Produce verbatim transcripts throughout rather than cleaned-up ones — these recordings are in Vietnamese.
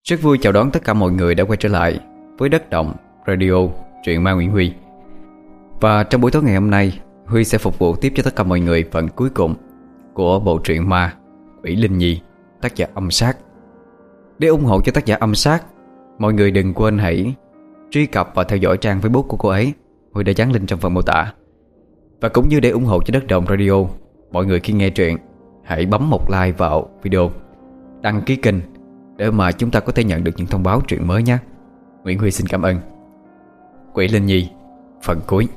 Rất vui chào đón tất cả mọi người đã quay trở lại với Đất Động Radio truyện ma Nguyễn Huy. Và trong buổi tối ngày hôm nay, Huy sẽ phục vụ tiếp cho tất cả mọi người phần cuối cùng của bộ truyện ma Quỷ Linh Nhi, tác giả Âm Sát. Để ủng hộ cho tác giả Âm Sát, mọi người đừng quên hãy truy cập và theo dõi trang Facebook của cô ấy. Huy đã dán link trong phần mô tả. Và cũng như để ủng hộ cho Đất Động Radio, mọi người khi nghe truyện hãy bấm một like vào video, đăng ký kênh để mà chúng ta có thể nhận được những thông báo truyện mới nhé. Nguyễn Huy xin cảm ơn. Quỷ Linh Nhi phần cuối.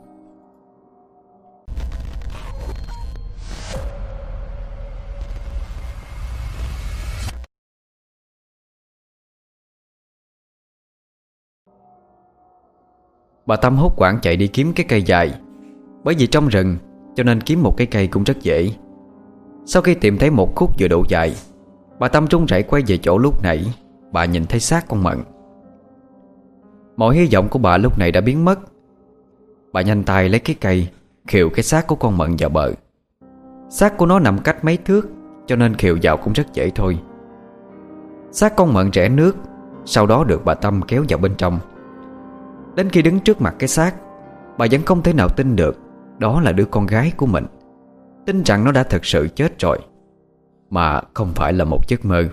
Bà Tâm hốt hoảng chạy đi kiếm cái cây dài. Bởi vì trong rừng cho nên kiếm một cái cây cũng rất dễ. Sau khi tìm thấy một khúc vừa đủ dài, bà Tâm run rẩy quay về chỗ lúc nãy bà nhìn thấy xác con Mận. Mọi hy vọng của bà lúc này đã biến mất. Bà nhanh tay lấy cái cây khều cái xác của con Mận vào bờ. Xác của nó nằm cách mấy thước cho nên khều vào cũng rất dễ thôi. Xác con Mận rẽ nước, sau đó được bà Tâm kéo vào bên trong. Đến khi đứng trước mặt cái xác, bà vẫn không thể nào tin được đó là đứa con gái của mình. Tin rằng nó đã thực sự chết rồi, mà không phải là một giấc mơ.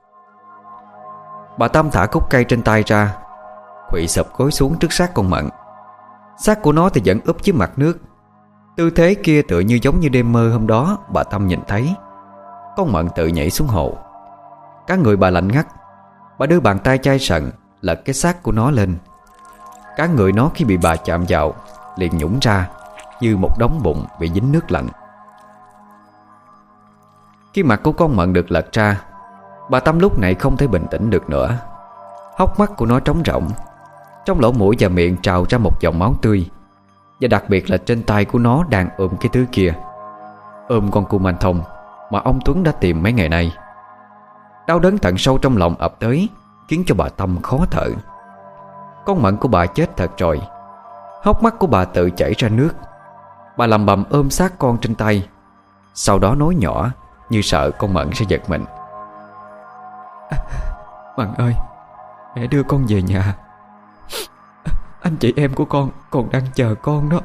Bà Tâm thả khúc cây trên tay ra, khuỵu sụp gối xuống trước xác con Mận. Xác của nó thì vẫn úp dưới mặt nước. Tư thế kia tựa như giống như đêm mơ hôm đó bà Tâm nhìn thấy. Con Mận tự nhảy xuống hồ. Cả người bà lạnh ngắt. Bà đưa bàn tay chai sần lật cái xác của nó lên. Cả người nó khi bị bà chạm vào liền nhũng ra như một đống bụng bị dính nước lạnh. Khi mặt của con Mận được lật ra, bà Tâm lúc này không thể bình tĩnh được nữa. Hốc mắt của nó trống rỗng, trong lỗ mũi và miệng trào ra một dòng máu tươi. Và đặc biệt là trên tay của nó đang ôm cái thứ kia, ôm con cừu manh thông mà ông Tuấn đã tìm mấy ngày nay. Đau đớn tận sâu trong lòng ập tới, khiến cho bà Tâm khó thở. Con Mận của bà chết thật rồi. Hốc mắt của bà tự chảy ra nước. Bà lầm bầm ôm xác con trên tay, sau đó nói nhỏ như sợ con Mận sẽ giật mình: à, Mận ơi, mẹ đưa con về nhà. Anh chị em của con còn đang chờ con đó.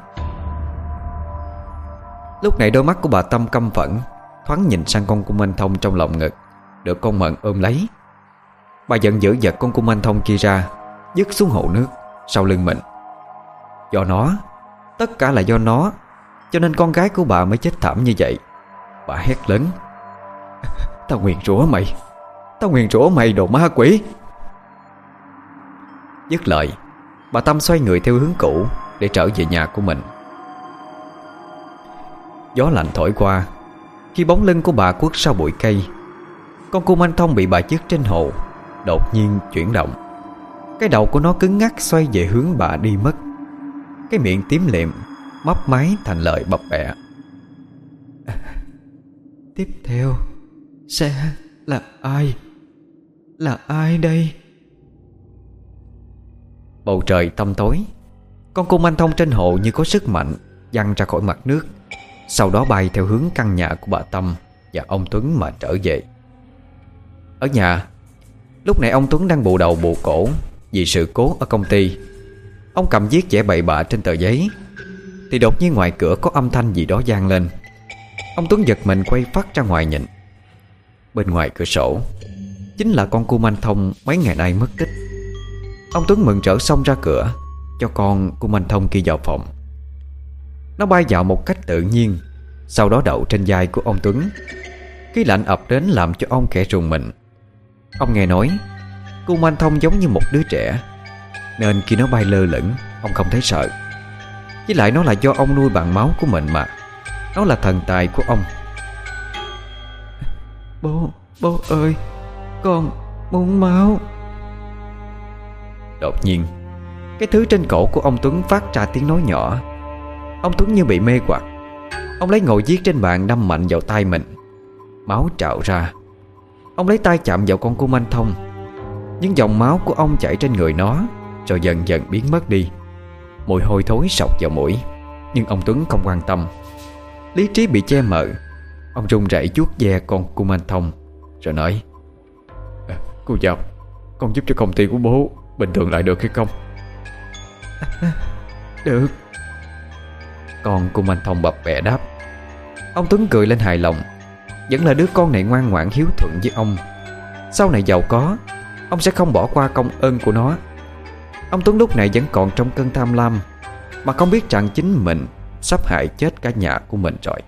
Lúc này đôi mắt của bà Tâm căm phẫn, thoáng nhìn sang con cừu manh thông trong lòng ngực được con Mận ôm lấy. Bà giận dữ giật con cừu manh thông kia ra, dứt xuống hồ nước sau lưng mình. Do nó, tất cả là do nó, cho nên con gái của bà mới chết thảm như vậy. Bà hét lớn: Tao nguyền rủa mày, Tao nguyền rủa mày đồ ma quỷ. Dứt lời, bà Tâm xoay người theo hướng cũ để trở về nhà của mình. Gió lạnh thổi qua, khi bóng lưng của bà khuất sau bụi cây, con cừu manh thông bị bà dứt trên hồ đột nhiên chuyển động. Cái đầu của nó cứng ngắc xoay về hướng bà đi mất. Cái miệng tím liệm mấp máy thành lời bập bẹ: Tiếp theo sẽ là ai? Là ai đây? Bầu trời tăm tối. Con cừu manh thông trên hồ như có sức mạnh văng ra khỏi mặt nước, sau đó bay theo hướng căn nhà của bà Tâm và ông Tuấn mà trở về. Ở nhà, lúc này ông Tuấn đang bù đầu bù cổ vì sự cố ở công ty. Ông cầm viết vẽ bậy bạ trên tờ giấy, thì đột nhiên ngoài cửa có âm thanh gì đó vang lên. Ông Tuấn giật mình quay phắt ra ngoài nhìn. Bên ngoài cửa sổ chính là con cừu manh thông mấy ngày nay mất tích. Ông Tuấn mừng rỡ xông ra cửa cho con cừu manh thông kia vào phòng. Nó bay vào một cách tự nhiên, sau đó đậu trên vai của ông Tuấn. Khí lạnh ập đến làm cho ông khẽ rùng mình. Ông nghe nói cừu manh thông giống như một đứa trẻ, nên khi nó bay lơ lửng ông không thấy sợ. Với lại nó là do ông nuôi bằng máu của mình mà. Nó là thần tài của ông. Bố, bố ơi, con muốn máu. Đột nhiên, cái thứ trên cổ của ông Tuấn phát ra tiếng nói nhỏ. Ông Tuấn như bị mê hoặc. Ông lấy ngồi viết trên bàn đâm mạnh vào tay mình. Máu trào ra. Ông lấy tay chạm vào con cừu manh thông. Những dòng máu của ông chảy trên người nó, rồi dần dần biến mất đi. Mùi hôi thối sộc vào mũi, nhưng ông Tuấn không quan tâm. Lý trí bị che mờ. Ông run rẩy vuốt ve con cừu manh thông rồi nói: à, Cô Dọc, con giúp cho công ty của bố bình thường lại được hay không? Được. Con của anh Thông bập bẹ đáp. Ông Tuấn cười lên hài lòng. Vẫn là đứa con này ngoan ngoãn hiếu thuận với ông. Sau này giàu có, ông sẽ không bỏ qua công ơn của nó. Ông Tuấn lúc này vẫn còn trong cơn tham lam, mà không biết rằng chính mình sắp hại chết cả nhà của mình rồi.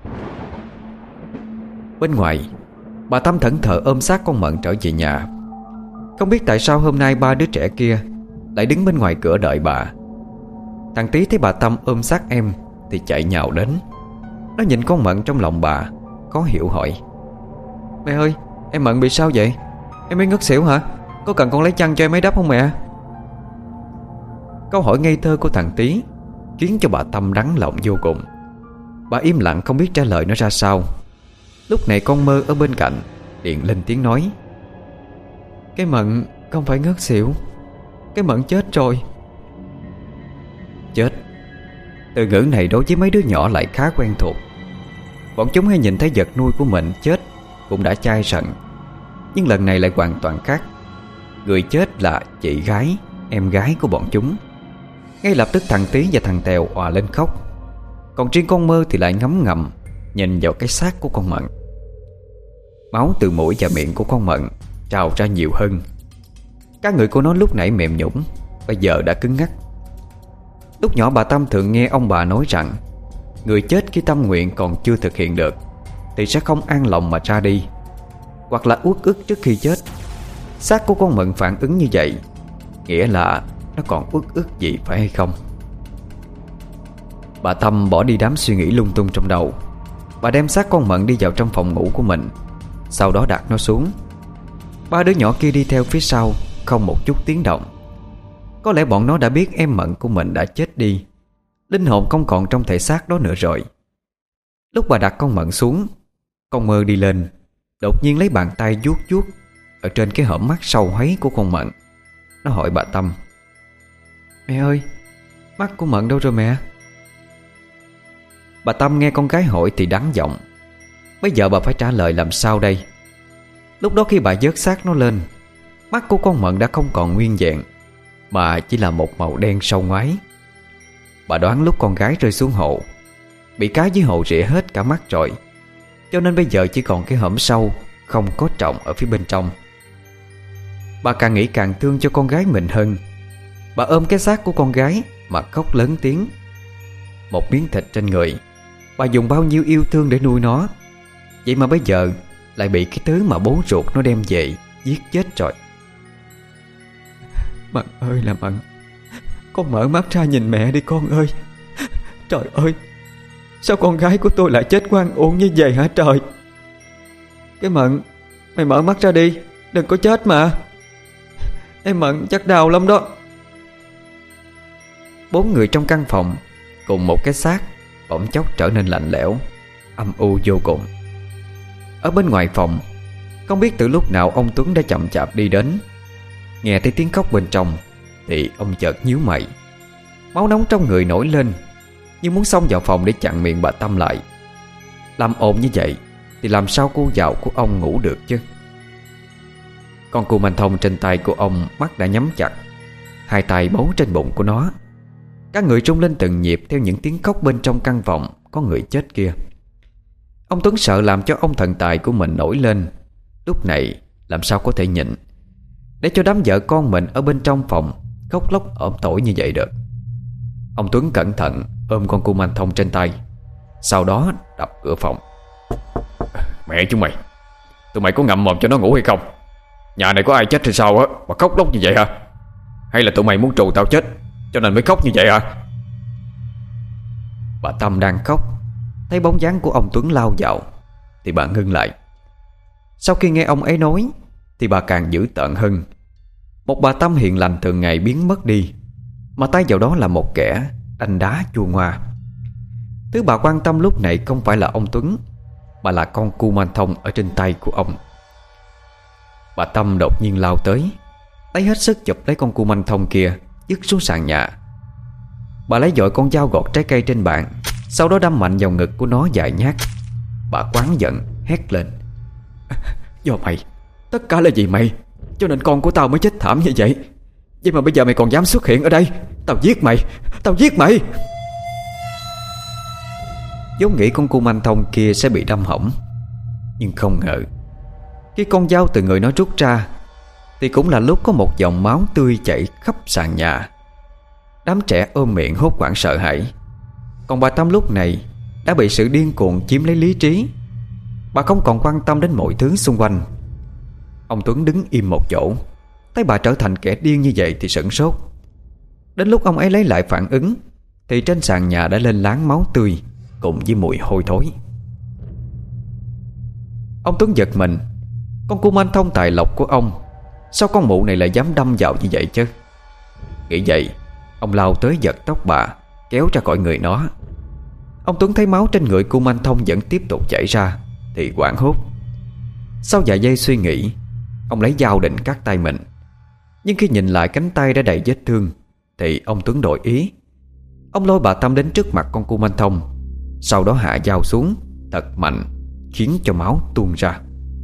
Bên ngoài, bà Tâm thẫn thờ ôm xác con Mận trở về nhà. Không biết tại sao hôm nay ba đứa trẻ kia lại đứng bên ngoài cửa đợi bà. Thằng Tí thấy bà Tâm ôm xác em thì chạy nhào đến. Nó nhìn con Mận trong lòng bà, khó hiểu hỏi: Mẹ ơi, em Mận bị sao vậy? Em mới ngất xỉu hả? Có cần con lấy chăn cho em ấy đắp không mẹ? Câu hỏi ngây thơ của thằng Tí khiến cho bà Tâm đắng lòng vô cùng. Bà im lặng không biết trả lời nó ra sao. Lúc này con Mơ ở bên cạnh liền lên tiếng nói: Cái Mận không phải ngất xỉu, cái Mận chết rồi. Chết. Từ ngữ này đối với mấy đứa nhỏ lại khá quen thuộc. Bọn chúng hay nhìn thấy vật nuôi của mình chết cũng đã chai sận, nhưng lần này lại hoàn toàn khác. Người chết là chị gái, em gái của bọn chúng. Ngay lập tức thằng Tí và thằng Tèo òa lên khóc. Còn riêng con Mơ thì lại ngấm ngầm nhìn vào cái xác của con Mận. Máu từ mũi và miệng của con Mận trào ra nhiều hơn. Cả người của nó lúc nãy mềm nhũn, bây giờ đã cứng ngắc. Lúc nhỏ bà Tâm thường nghe ông bà nói rằng người chết khi tâm nguyện còn chưa thực hiện được thì sẽ không an lòng mà ra đi, hoặc là uất ức trước khi chết. Xác của con Mận phản ứng như vậy, nghĩa là nó còn uất ức gì phải hay không? Bà Tâm bỏ đi đám suy nghĩ lung tung trong đầu. Bà đem xác con Mận đi vào trong phòng ngủ của mình, sau đó đặt nó xuống. Ba đứa nhỏ kia đi theo phía sau, không một chút tiếng động. Có lẽ bọn nó đã biết em Mận của mình đã chết đi, linh hồn không còn trong thể xác đó nữa rồi. Lúc bà đặt con Mận xuống, con Mơ đi lên, đột nhiên lấy bàn tay vuốt vuốt ở trên cái hõm mắt sâu hoáy của con Mận. Nó hỏi bà Tâm: Mẹ ơi, mắt của Mận đâu rồi mẹ? Bà Tâm nghe con gái hỏi thì đắng giọng. Bây giờ bà phải trả lời làm sao đây? Lúc đó khi bà vớt xác nó lên, mắt của con Mận đã không còn nguyên vẹn, mà chỉ là một màu đen sâu ngoáy. Bà đoán lúc con gái rơi xuống hồ, bị cá dưới hồ rỉa hết cả mắt rồi, cho nên bây giờ chỉ còn cái hõm sâu không có trọng ở phía bên trong. Bà càng nghĩ càng thương cho con gái mình hơn. Bà ôm cái xác của con gái mà khóc lớn tiếng. Một miếng thịt trên người, bà dùng bao nhiêu yêu thương để nuôi nó, vậy mà bây giờ lại bị cái thứ mà bố ruột nó đem về giết chết rồi. Mận ơi là Mận, con mở mắt ra nhìn mẹ đi con ơi. Trời ơi, sao con gái của tôi lại chết oan uổng như vậy hả trời? Cái Mận, mày mở mắt ra đi, đừng có chết mà. Em Mận chắc đau lắm đó. Bốn người trong căn phòng cùng một cái xác bỗng chốc trở nên lạnh lẽo, âm u vô cùng. Ở bên ngoài phòng, không biết từ lúc nào ông Tuấn đã chậm chạp đi đến. Nghe thấy tiếng khóc bên trong thì ông chợt nhíu mày. Máu nóng trong người nổi lên, như muốn xông vào phòng để chặn miệng bà Tâm lại. Làm ồn như vậy thì làm sao cô dạo của ông ngủ được chứ? Con cù manh thông trên tay của ông mắt đã nhắm chặt, hai tay bấu trên bụng của nó. Các người rung lên từng nhịp theo những tiếng khóc bên trong căn phòng có người chết kia. Ông Tuấn sợ làm cho ông thần tài của mình nổi lên. Lúc này làm sao có thể nhịn để cho đám vợ con mình ở bên trong phòng khóc lóc ỏm tỏi như vậy được. Ông Tuấn cẩn thận ôm con cù manh thông trên tay, sau đó đập cửa phòng. Mẹ chúng mày, tụi mày có ngậm mồm cho nó ngủ hay không? Nhà này có ai chết hay sao á mà khóc lóc như vậy hả? Hay là tụi mày muốn trù tao chết cho nên mới khóc như vậy hả? Bà Tâm đang khóc, thấy bóng dáng của ông Tuấn lao vào thì bà ngưng lại. Sau khi nghe ông ấy nói thì bà càng dữ tợn hơn. Một bà Tâm hiền lành thường ngày biến mất đi, mà tay vào đó là một kẻ đánh đá chua ngoa. Thứ bà quan tâm lúc này không phải là ông Tuấn, mà là con cu man thông ở trên tay của ông. Bà Tâm đột nhiên lao tới, lấy hết sức chụp lấy con cu man thông kia, dứt xuống sàn nhà. Bà lấy dội con dao gọt trái cây trên bàn, sau đó đâm mạnh vào ngực của nó vài nhát. Bà oán giận hét lên: Do mày, tất cả là vì mày. cho nên con của tao mới chết thảm như vậy. Vậy mà bây giờ mày còn dám xuất hiện ở đây, tao giết mày, tao giết mày. vốn nghĩ con cung anh thông kia sẽ bị đâm hỏng, nhưng không ngờ khi con dao từ người nó rút ra thì cũng là lúc có một dòng máu tươi chảy khắp sàn nhà. Đám trẻ ôm miệng hốt hoảng sợ hãi. Còn bà Tâm lúc này đã bị sự điên cuồng chiếm lấy lý trí. Bà không còn quan tâm đến mọi thứ xung quanh. Ông Tuấn đứng im một chỗ, thấy bà trở thành kẻ điên như vậy thì sửng sốt. Đến lúc ông ấy lấy lại phản ứng thì trên sàn nhà đã lên láng máu tươi cùng với mùi hôi thối. Ông Tuấn giật mình. Con cung anh thông tài lộc của ông, sao con mụ này lại dám đâm vào như vậy chứ? Nghĩ vậy, ông lao tới giật tóc bà, kéo ra khỏi người nó. Ông Tuấn thấy máu trên người cung anh thông vẫn tiếp tục chảy ra thì hoảng hốt. Sau vài giây suy nghĩ, ông lấy dao định cắt tay mình. Nhưng khi nhìn lại cánh tay đã đầy vết thương thì ông Tuấn đổi ý. Ông lôi bà Tâm đến trước mặt con cung anh thông, sau đó hạ dao xuống thật mạnh, khiến cho máu tuôn ra.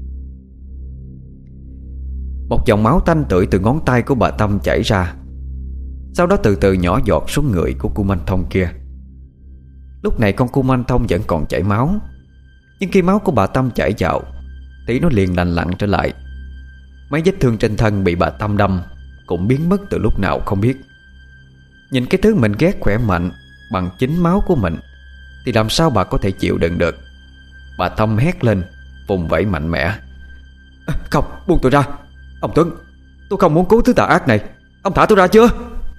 Một dòng máu tanh tưởi từ ngón tay của bà Tâm chảy ra, sau đó từ từ nhỏ giọt xuống người của cung anh thông kia. Lúc này con cung anh thông vẫn còn chảy máu, nhưng khi máu của bà Tâm chảy vào thì nó liền lành lặn trở lại. Mấy vết thương trên thân bị bà Tâm đâm cũng biến mất từ lúc nào không biết. Nhìn cái thứ mình ghét khỏe mạnh bằng chính máu của mình thì làm sao bà có thể chịu đựng được. Bà Tâm hét lên, vùng vẫy mạnh mẽ. À, không, buông tôi ra. Ông Tuấn, tôi không muốn cứu thứ tà ác này. Ông thả tôi ra chưa?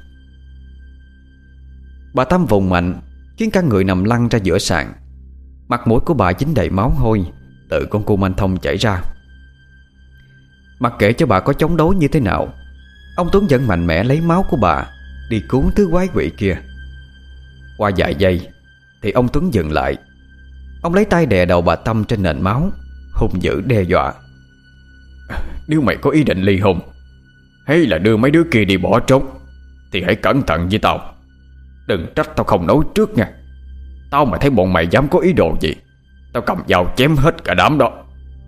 Bà Tâm vùng mạnh khiến cả người nằm lăn ra giữa sàn. Mặt mũi của bà dính đầy máu hôi từ con cung anh thông chảy ra. Mặc kệ cho bà có chống đối như thế nào, ông Tuấn vẫn mạnh mẽ lấy máu của bà đi cứu thứ quái quỷ kia. Qua vài giây thì ông Tuấn dừng lại. Ông lấy tay đè đầu bà Tâm trên nền máu, hung dữ đe dọa. Nếu mày có ý định ly hôn hay là đưa mấy đứa kia đi bỏ trốn thì hãy cẩn thận với tao. Đừng trách tao không nói trước nha. Tao mà thấy bọn mày dám có ý đồ gì, tao cầm dao chém hết cả đám đó.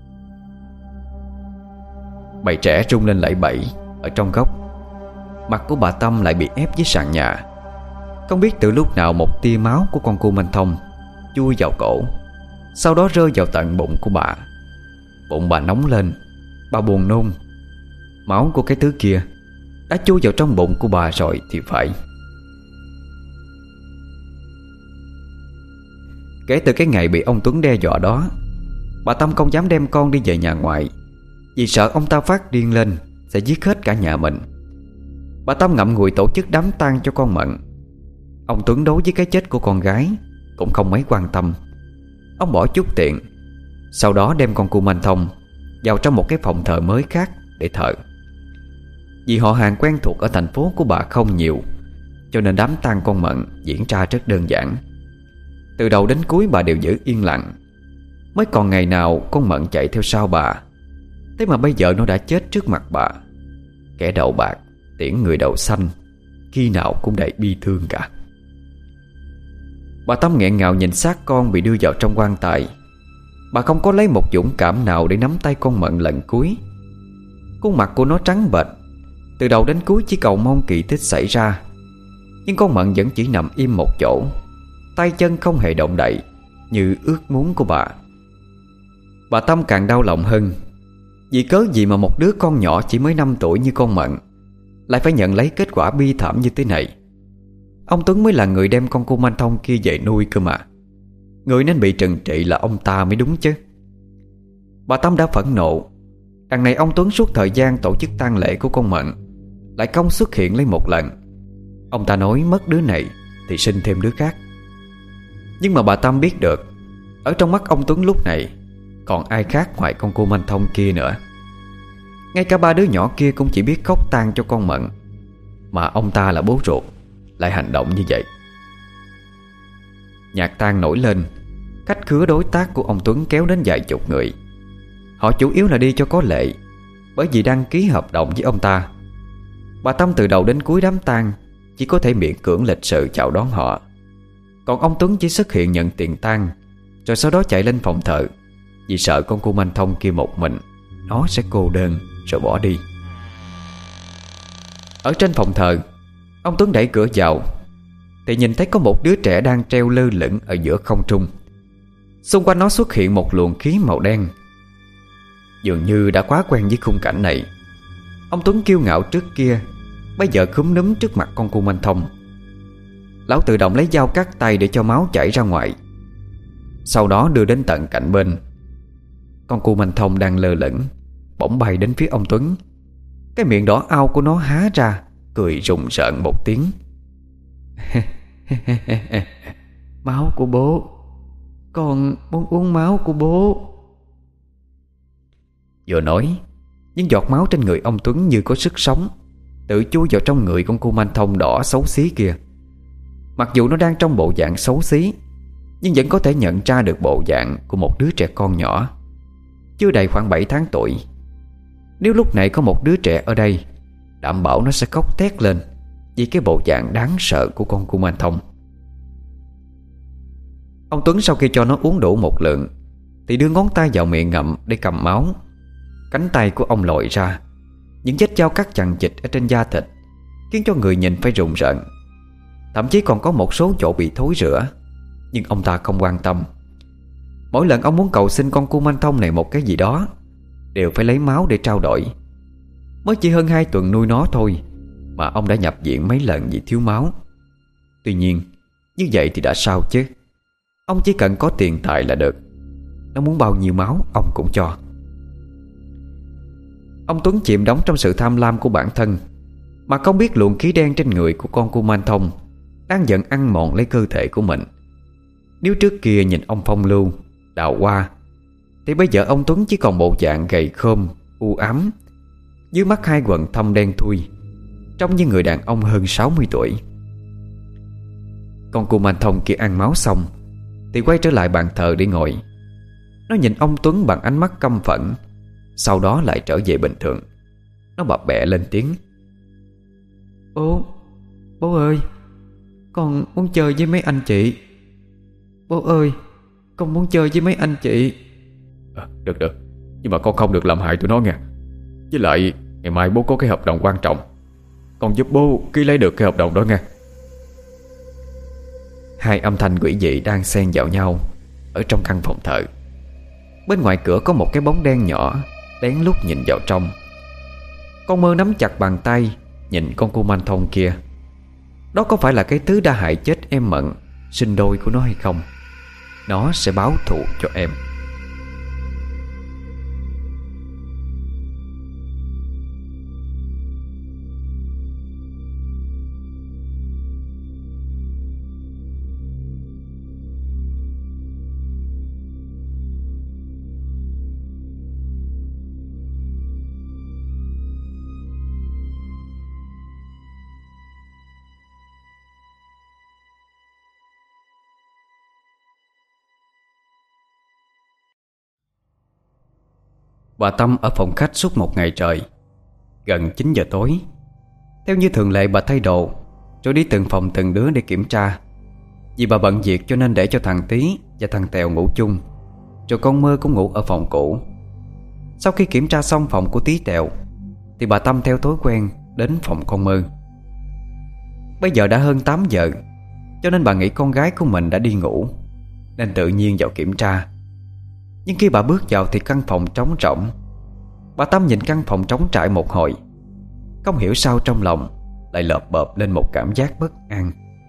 Bầy trẻ rung lên lẩy bẩy ở trong góc. Mặt của bà Tâm lại bị ép dưới sàn nhà. Không biết từ lúc nào một tia máu của con cung anh thông chui vào cổ, sau đó rơi vào tận bụng của bà. Bụng bà nóng lên, bà buồn nôn. Máu của cái thứ kia đã chui vào trong bụng của bà rồi thì phải. Kể từ cái ngày bị ông Tuấn đe dọa đó, bà Tâm không dám đem con đi về nhà ngoại, vì sợ ông ta phát điên lên sẽ giết hết cả nhà mình. Bà Tâm ngậm ngùi tổ chức đám tang cho con Mận. Ông Tuấn đối với cái chết của con gái cũng không mấy quan tâm. Ông bỏ chút tiền, sau đó đem con cung anh thông vào trong một cái phòng thờ mới khác để thờ. Vì họ hàng quen thuộc ở thành phố của bà không nhiều, cho nên đám tang con Mận diễn ra rất đơn giản. Từ đầu đến cuối bà đều giữ yên lặng. Mới còn ngày nào con Mận chạy theo sau bà, thế mà bây giờ nó đã chết trước mặt bà. Kẻ đầu bạc tiễn người đầu xanh, khi nào cũng đầy bi thương cả. Bà Tâm nghẹn ngào nhìn xác con bị đưa vào trong quan tài. Bà không có lấy một dũng cảm nào để nắm tay con Mận lần cuối. Khuôn mặt của nó trắng bệch, từ đầu đến cuối chỉ cầu mong kỳ tích xảy ra. Nhưng con Mận vẫn chỉ nằm im một chỗ, tay chân không hề động đậy, như ước muốn của bà. Bà Tâm càng đau lòng hơn. Vì cớ gì mà một đứa con nhỏ chỉ mới năm tuổi như con Mận lại phải nhận lấy kết quả bi thảm như thế này. Ông Tuấn mới là người đem con cung anh thông kia về nuôi cơ mà. Người nên bị trừng trị là ông ta mới đúng chứ. Bà Tâm đã phẫn nộ. Đằng này ông Tuấn suốt thời gian tổ chức tang lễ của con Mận lại không xuất hiện lấy một lần. Ông ta nói mất đứa này thì sinh thêm đứa khác. Nhưng mà bà Tâm biết được, ở trong mắt ông Tuấn lúc này còn ai khác ngoài con cô Manh Thông kia nữa. Ngay cả ba đứa nhỏ kia cũng chỉ biết khóc tang cho con Mận, mà ông ta là bố ruột lại hành động như vậy. Nhạc tang nổi lên. Khách khứa đối tác của ông Tuấn kéo đến vài chục người. Họ chủ yếu là đi cho có lệ, bởi vì đăng ký hợp đồng với ông ta. Bà Tâm từ đầu đến cuối đám tang chỉ có thể miễn cưỡng lịch sự chào đón họ. Còn ông Tuấn chỉ xuất hiện nhận tiền tang, rồi sau đó chạy lên phòng thờ, vì sợ con cô Manh Thông kia một mình nó sẽ cô đơn rồi bỏ đi. Ở trên phòng thờ, ông Tuấn đẩy cửa vào thì nhìn thấy có một đứa trẻ đang treo lơ lửng ở giữa không trung. Xung quanh nó xuất hiện một luồng khí màu đen. Dường như đã quá quen với khung cảnh này, ông Tuấn kiêu ngạo trước kia bây giờ cúm núm trước mặt con Kuman Thông. Lão tự động lấy dao cắt tay để cho máu chảy ra ngoài, sau đó đưa đến tận cạnh bên. Con Kuman Thông đang lơ lửng bỗng bay đến phía ông Tuấn. Cái miệng đỏ ao của nó há ra, cười rùng rợn một tiếng. Máu của bố, con muốn uống máu của bố. Vừa nói, những giọt máu trên người ông Tuấn như có sức sống, tự chui vào trong người con Kuman Thông đỏ xấu xí kia. Mặc dù nó đang trong bộ dạng xấu xí, nhưng vẫn có thể nhận ra được bộ dạng của một đứa trẻ con nhỏ, chưa đầy khoảng bảy tháng tuổi. Nếu lúc này có một đứa trẻ ở đây, đảm bảo nó sẽ khóc thét lên vì cái bộ dạng đáng sợ của con Kuman Thông. Ông Tuấn sau khi cho nó uống đủ một lượng thì đưa ngón tay vào miệng ngậm để cầm máu. Cánh tay của ông lòi ra, những vết dao cắt chằng chịt ở trên da thịt khiến cho người nhìn phải rùng rợn. Thậm chí còn có một số chỗ bị thối rữa, nhưng ông ta không quan tâm. Mỗi lần ông muốn cầu xin con Kuman Thông này một cái gì đó, đều phải lấy máu để trao đổi. Mới chỉ hơn hai tuần nuôi nó thôi mà ông đã nhập viện mấy lần vì thiếu máu. Tuy nhiên, như vậy thì đã sao chứ? Ông chỉ cần có tiền tài là được. Nó muốn bao nhiêu máu ông cũng cho. Ông Tuấn chìm đắm trong sự tham lam của bản thân, mà không biết luồng khí đen trên người của con Kuman Thông đang dần ăn mòn lấy cơ thể của mình. Nếu trước kia nhìn ông phong lưu, đào hoa, thì bây giờ ông Tuấn chỉ còn bộ dạng gầy khom, u ám. Dưới mắt hai quầng thâm đen thui, trông như người đàn ông hơn sáu mươi tuổi. Con Kuman Thông kia ăn máu xong thì quay trở lại bàn thờ để ngồi. Nó nhìn ông Tuấn bằng ánh mắt căm phẫn, sau đó lại trở về bình thường. Nó bập bẹ lên tiếng. Bố, bố ơi, con muốn chơi với mấy anh chị. Bố ơi, con muốn chơi với mấy anh chị. à, Được được, nhưng mà con không được làm hại tụi nó nha. Với lại ngày mai bố có cái hợp đồng quan trọng, con giúp bố ký lấy được cái hợp đồng đó nha. Hai âm thanh quỷ dị đang xen vào nhau ở trong căn phòng thờ. Bên ngoài cửa có một cái bóng đen nhỏ lén lút nhìn vào trong. Con mơ nắm chặt bàn tay nhìn con Kuman Thông kia. Đó có phải là cái thứ đã hại chết em Mận, sinh đôi của nó hay không? Nó sẽ báo thù cho em. Bà Tâm ở phòng khách suốt một ngày trời. Gần chín giờ tối, theo như thường lệ bà thay đồ rồi đi từng phòng từng đứa để kiểm tra. Vì bà bận việc cho nên để cho thằng Tí và thằng Tèo ngủ chung, rồi con Mơ cũng ngủ ở phòng cũ. Sau khi kiểm tra xong phòng của Tí Tèo thì bà Tâm theo thói quen đến phòng con Mơ. Bây giờ đã hơn tám giờ, cho nên bà nghĩ con gái của mình đã đi ngủ, nên tự nhiên vào kiểm tra. Nhưng khi bà bước vào thì căn phòng trống rỗng. Bà Tâm nhìn căn phòng trống trải một hồi, không hiểu sao trong lòng lại lợp bợp lên một cảm giác bất an.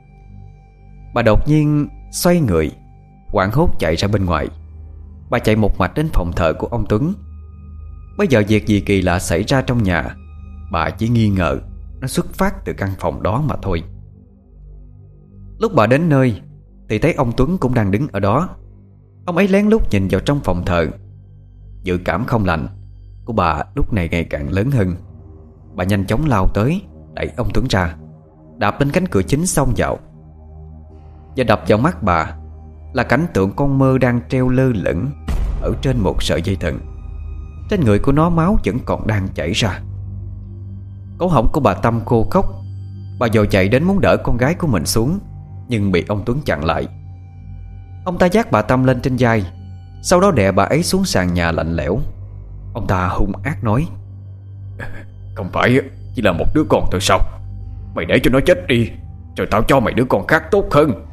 Bà đột nhiên xoay người, hoảng hốt chạy ra bên ngoài. Bà chạy một mạch đến phòng thờ của ông Tuấn. Bây giờ việc gì kỳ lạ xảy ra trong nhà, bà chỉ nghi ngờ nó xuất phát từ căn phòng đó mà thôi. Lúc bà đến nơi thì thấy ông Tuấn cũng đang đứng ở đó. Ông ấy lén lút nhìn vào trong phòng thờ. Dự cảm không lành của bà lúc này ngày càng lớn hơn. Bà nhanh chóng lao tới, đẩy ông Tuấn ra, đạp lên cánh cửa chính xông vào. Và đập vào mắt bà là cảnh tượng con Mơ đang treo lơ lửng ở trên một sợi dây thừng. Trên người của nó máu vẫn còn đang chảy ra. Cổ họng của bà Tâm khô khốc. Bà vội chạy đến muốn đỡ con gái của mình xuống, nhưng bị ông Tuấn chặn lại. Ông ta vác bà Tâm lên trên vai, sau đó đè bà ấy xuống sàn nhà lạnh lẽo. Ông ta hung ác nói: Không phải chỉ là một đứa con thôi sao? Mày để cho nó chết đi, rồi tao cho mày đứa con khác tốt hơn.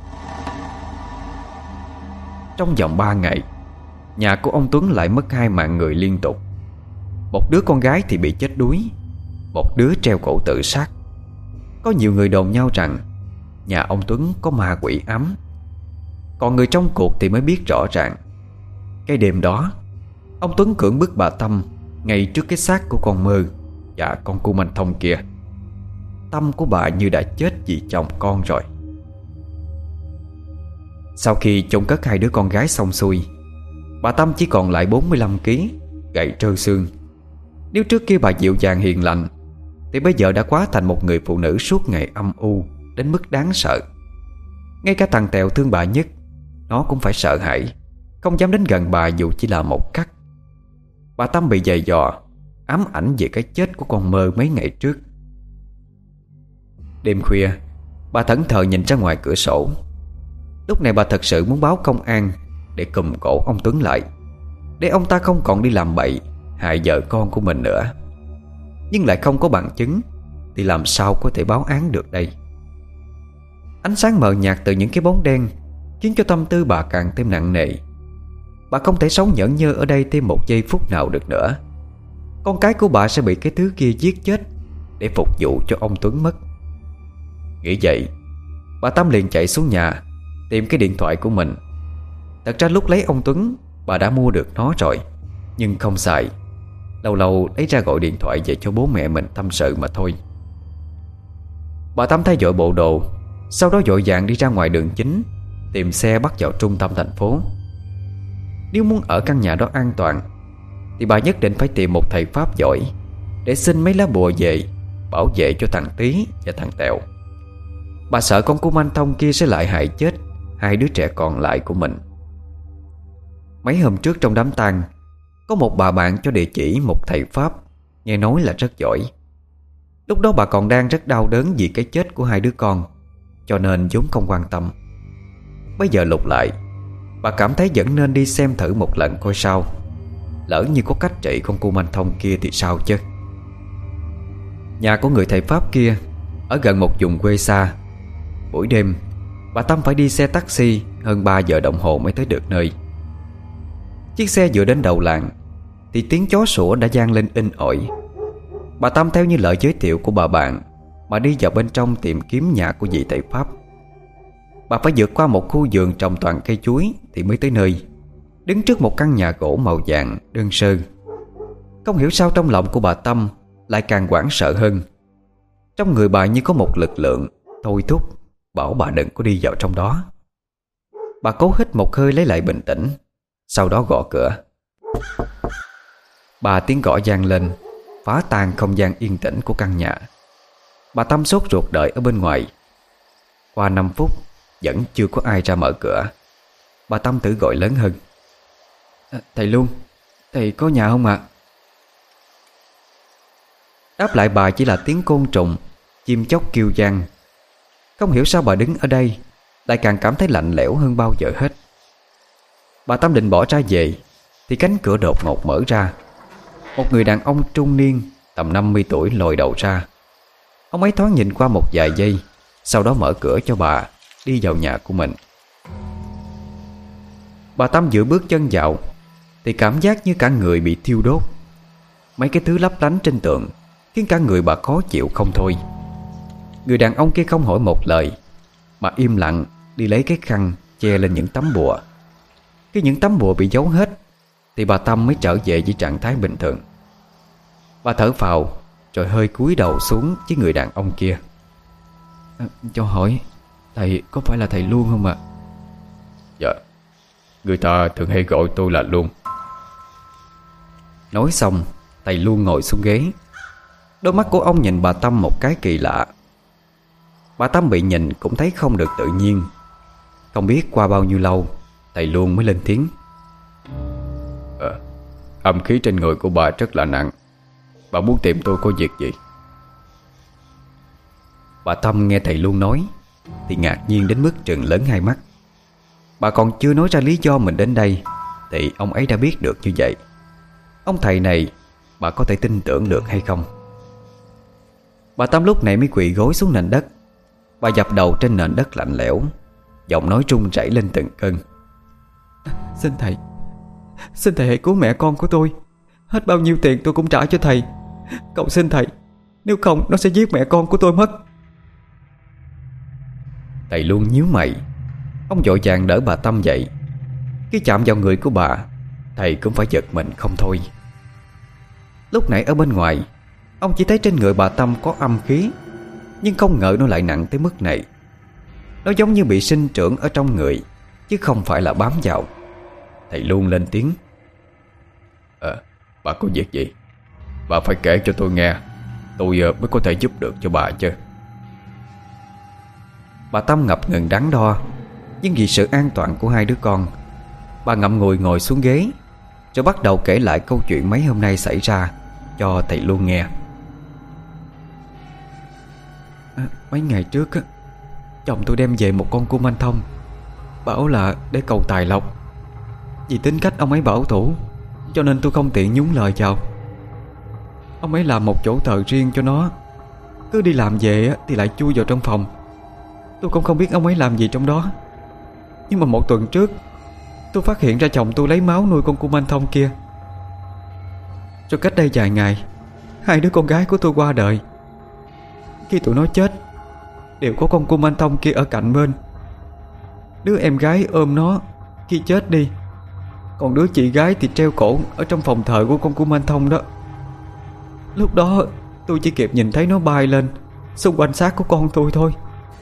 Trong vòng ba ngày, nhà của ông Tuấn lại mất hai mạng người liên tục. Một đứa con gái thì bị chết đuối, một đứa treo cổ tự sát. Có nhiều người đồn nhau rằng nhà ông Tuấn có ma quỷ ám. Còn người trong cuộc thì mới biết rõ ràng. Cái đêm đó, ông Tuấn cưỡng bức bà Tâm ngay trước cái xác của con Mơ và con cu Manh Thông kia. Tâm của bà như đã chết vì chồng con rồi. Sau khi chôn cất hai đứa con gái xong xuôi, bà Tâm chỉ còn lại bốn mươi lăm ký, gầy trơ xương. Nếu trước kia bà dịu dàng hiền lành, thì bây giờ đã quá thành một người phụ nữ suốt ngày âm u đến mức đáng sợ. Ngay cả thằng Tèo thương bà nhất, nó cũng phải sợ hãi, không dám đến gần bà dù chỉ là một khắc. Bà Tâm bị dày dò, ám ảnh về cái chết của con Mơ mấy ngày trước. Đêm khuya, bà thẫn thờ nhìn ra ngoài cửa sổ. Lúc này bà thật sự muốn báo công an để cùm cổ ông Tuấn lại, để ông ta không còn đi làm bậy hại vợ con của mình nữa. Nhưng lại không có bằng chứng, thì làm sao có thể báo án được đây? Ánh sáng mờ nhạt từ những cái bóng đen khiến cho tâm tư bà càng thêm nặng nề. Bà không thể sống nhẫn nhơ ở đây thêm một giây phút nào được nữa. Con cái của bà sẽ bị cái thứ kia giết chết để phục vụ cho ông Tuấn mất. Nghĩ vậy, bà Tâm liền chạy xuống nhà tìm cái điện thoại của mình. Thật ra lúc lấy ông Tuấn, bà đã mua được nó rồi, nhưng không xài. Lâu lâu lấy ra gọi điện thoại về cho bố mẹ mình tâm sự mà thôi. Bà Tâm thay dội bộ đồ, sau đó vội vàng đi ra ngoài đường chính, tìm xe bắt vào trung tâm thành phố. Nếu muốn ở căn nhà đó an toàn, thì bà nhất định phải tìm một thầy pháp giỏi để xin mấy lá bùa về bảo vệ cho thằng Tí và thằng Tèo. Bà sợ con cu Manh Thông kia sẽ lại hại chết hai đứa trẻ còn lại của mình. Mấy hôm trước trong đám tang, có một bà bạn cho địa chỉ một thầy pháp, nghe nói là rất giỏi. Lúc đó bà còn đang rất đau đớn vì cái chết của hai đứa con, cho nên vốn không quan tâm. Bây giờ lục lại, bà cảm thấy vẫn nên đi xem thử một lần coi sao. Lỡ như có cách trị con cu Manh Thông kia thì sao chứ. Nhà của người thầy pháp kia ở gần một vùng quê xa. Buổi đêm, bà Tâm phải đi xe taxi hơn ba giờ đồng hồ mới tới được nơi. Chiếc xe vừa đến đầu làng thì tiếng chó sủa đã vang lên inh ỏi. Bà Tâm theo như lời giới thiệu của bà bạn mà đi vào bên trong tìm kiếm nhà của vị thầy pháp. Bà phải vượt qua một khu vườn trồng toàn cây chuối thì mới tới nơi, đứng trước một căn nhà gỗ màu vàng đơn sơ. Không hiểu sao trong lòng của bà Tâm lại càng hoảng sợ hơn. Trong người bà như có một lực lượng thôi thúc bảo bà đừng có đi vào trong đó. Bà cố hít một hơi lấy lại bình tĩnh, sau đó gõ cửa. Ba tiếng gõ vang lên, phá tan không gian yên tĩnh của căn nhà. Bà Tâm sốt ruột đợi ở bên ngoài. Qua năm phút vẫn chưa có ai ra mở cửa. Bà Tâm thử gọi lớn hơn: à, Thầy Luân, thầy có nhà không ạ? À? Đáp lại bà chỉ là tiếng côn trùng, chim chóc kêu vang. Không hiểu sao bà đứng ở đây lại càng cảm thấy lạnh lẽo hơn bao giờ hết. Bà Tâm định bỏ ra về thì cánh cửa đột ngột mở ra. Một người đàn ông trung niên tầm năm mươi tuổi lồi đầu ra. Ông ấy thoáng nhìn qua một vài giây, sau đó mở cửa cho bà đi vào nhà của mình. Bà Tâm vừa bước chân vào thì cảm giác như cả người bị thiêu đốt. Mấy cái thứ lấp lánh trên tường khiến cả người bà khó chịu không thôi. Người đàn ông kia không hỏi một lời mà im lặng đi lấy cái khăn che lên những tấm bùa. Khi những tấm bùa bị giấu hết thì bà Tâm mới trở về với trạng thái bình thường. Bà thở phào rồi hơi cúi đầu xuống với người đàn ông kia. à, Cho hỏi, thầy có phải là thầy Luân không ạ? À? Dạ, người ta thường hay gọi tôi là Luân. Nói xong, thầy Luân ngồi xuống ghế. Đôi mắt của ông nhìn bà Tâm một cái kỳ lạ. Bà Tâm bị nhìn cũng thấy không được tự nhiên. Không biết qua bao nhiêu lâu thầy Luân mới lên tiếng: à, âm khí trên người của bà rất là nặng. Bà muốn tìm tôi có việc gì? Bà Tâm nghe thầy Luân nói thì ngạc nhiên đến mức trừng lớn hai mắt. Bà còn chưa nói ra lý do mình đến đây thì ông ấy đã biết được như vậy. Ông thầy này bà có thể tin tưởng được hay không? Bà Tâm lúc này mới quỳ gối xuống nền đất. Bà dập đầu trên nền đất lạnh lẽo, giọng nói run rẩy lên từng cơn. Xin thầy, xin thầy hãy cứu mẹ con của tôi. Hết bao nhiêu tiền tôi cũng trả cho thầy. Cầu xin thầy, nếu không nó sẽ giết mẹ con của tôi mất. Thầy luôn nhíu mày. Ông vội vàng đỡ bà Tâm dậy. Khi chạm vào người của bà, thầy cũng phải giật mình không thôi. Lúc nãy ở bên ngoài, ông chỉ thấy trên người bà Tâm có âm khí, nhưng không ngờ nó lại nặng tới mức này. Nó giống như bị sinh trưởng ở trong người, chứ không phải là bám vào. Thầy luôn lên tiếng. Ờ, bà có việc gì? Bà phải kể cho tôi nghe, tôi mới có thể giúp được cho bà chứ. Bà Tâm ngập ngừng đắn đo, nhưng vì sự an toàn của hai đứa con, bà ngậm ngùi ngồi xuống ghế, rồi bắt đầu kể lại câu chuyện mấy hôm nay xảy ra cho thầy luôn nghe. à, Mấy ngày trước á, chồng tôi đem về một con cua manh thông, bảo là để cầu tài lộc. Vì tính cách ông ấy bảo thủ, cho nên tôi không tiện nhúng lời vào. Ông ấy làm một chỗ thờ riêng cho nó, cứ đi làm về thì lại chui vào trong phòng. Tôi cũng không biết ông ấy làm gì trong đó. Nhưng mà một tuần trước, tôi phát hiện ra chồng tôi lấy máu nuôi con cua manh thông kia. Rồi cách đây vài ngày, hai đứa con gái của tôi qua đời. Khi tụi nó chết, đều có con cua manh thông kia ở cạnh bên. Đứa em gái ôm nó khi chết đi, còn đứa chị gái thì treo cổ ở trong phòng thờ của con cua manh thông đó. Lúc đó tôi chỉ kịp nhìn thấy nó bay lên xung quanh xác của con tôi thôi.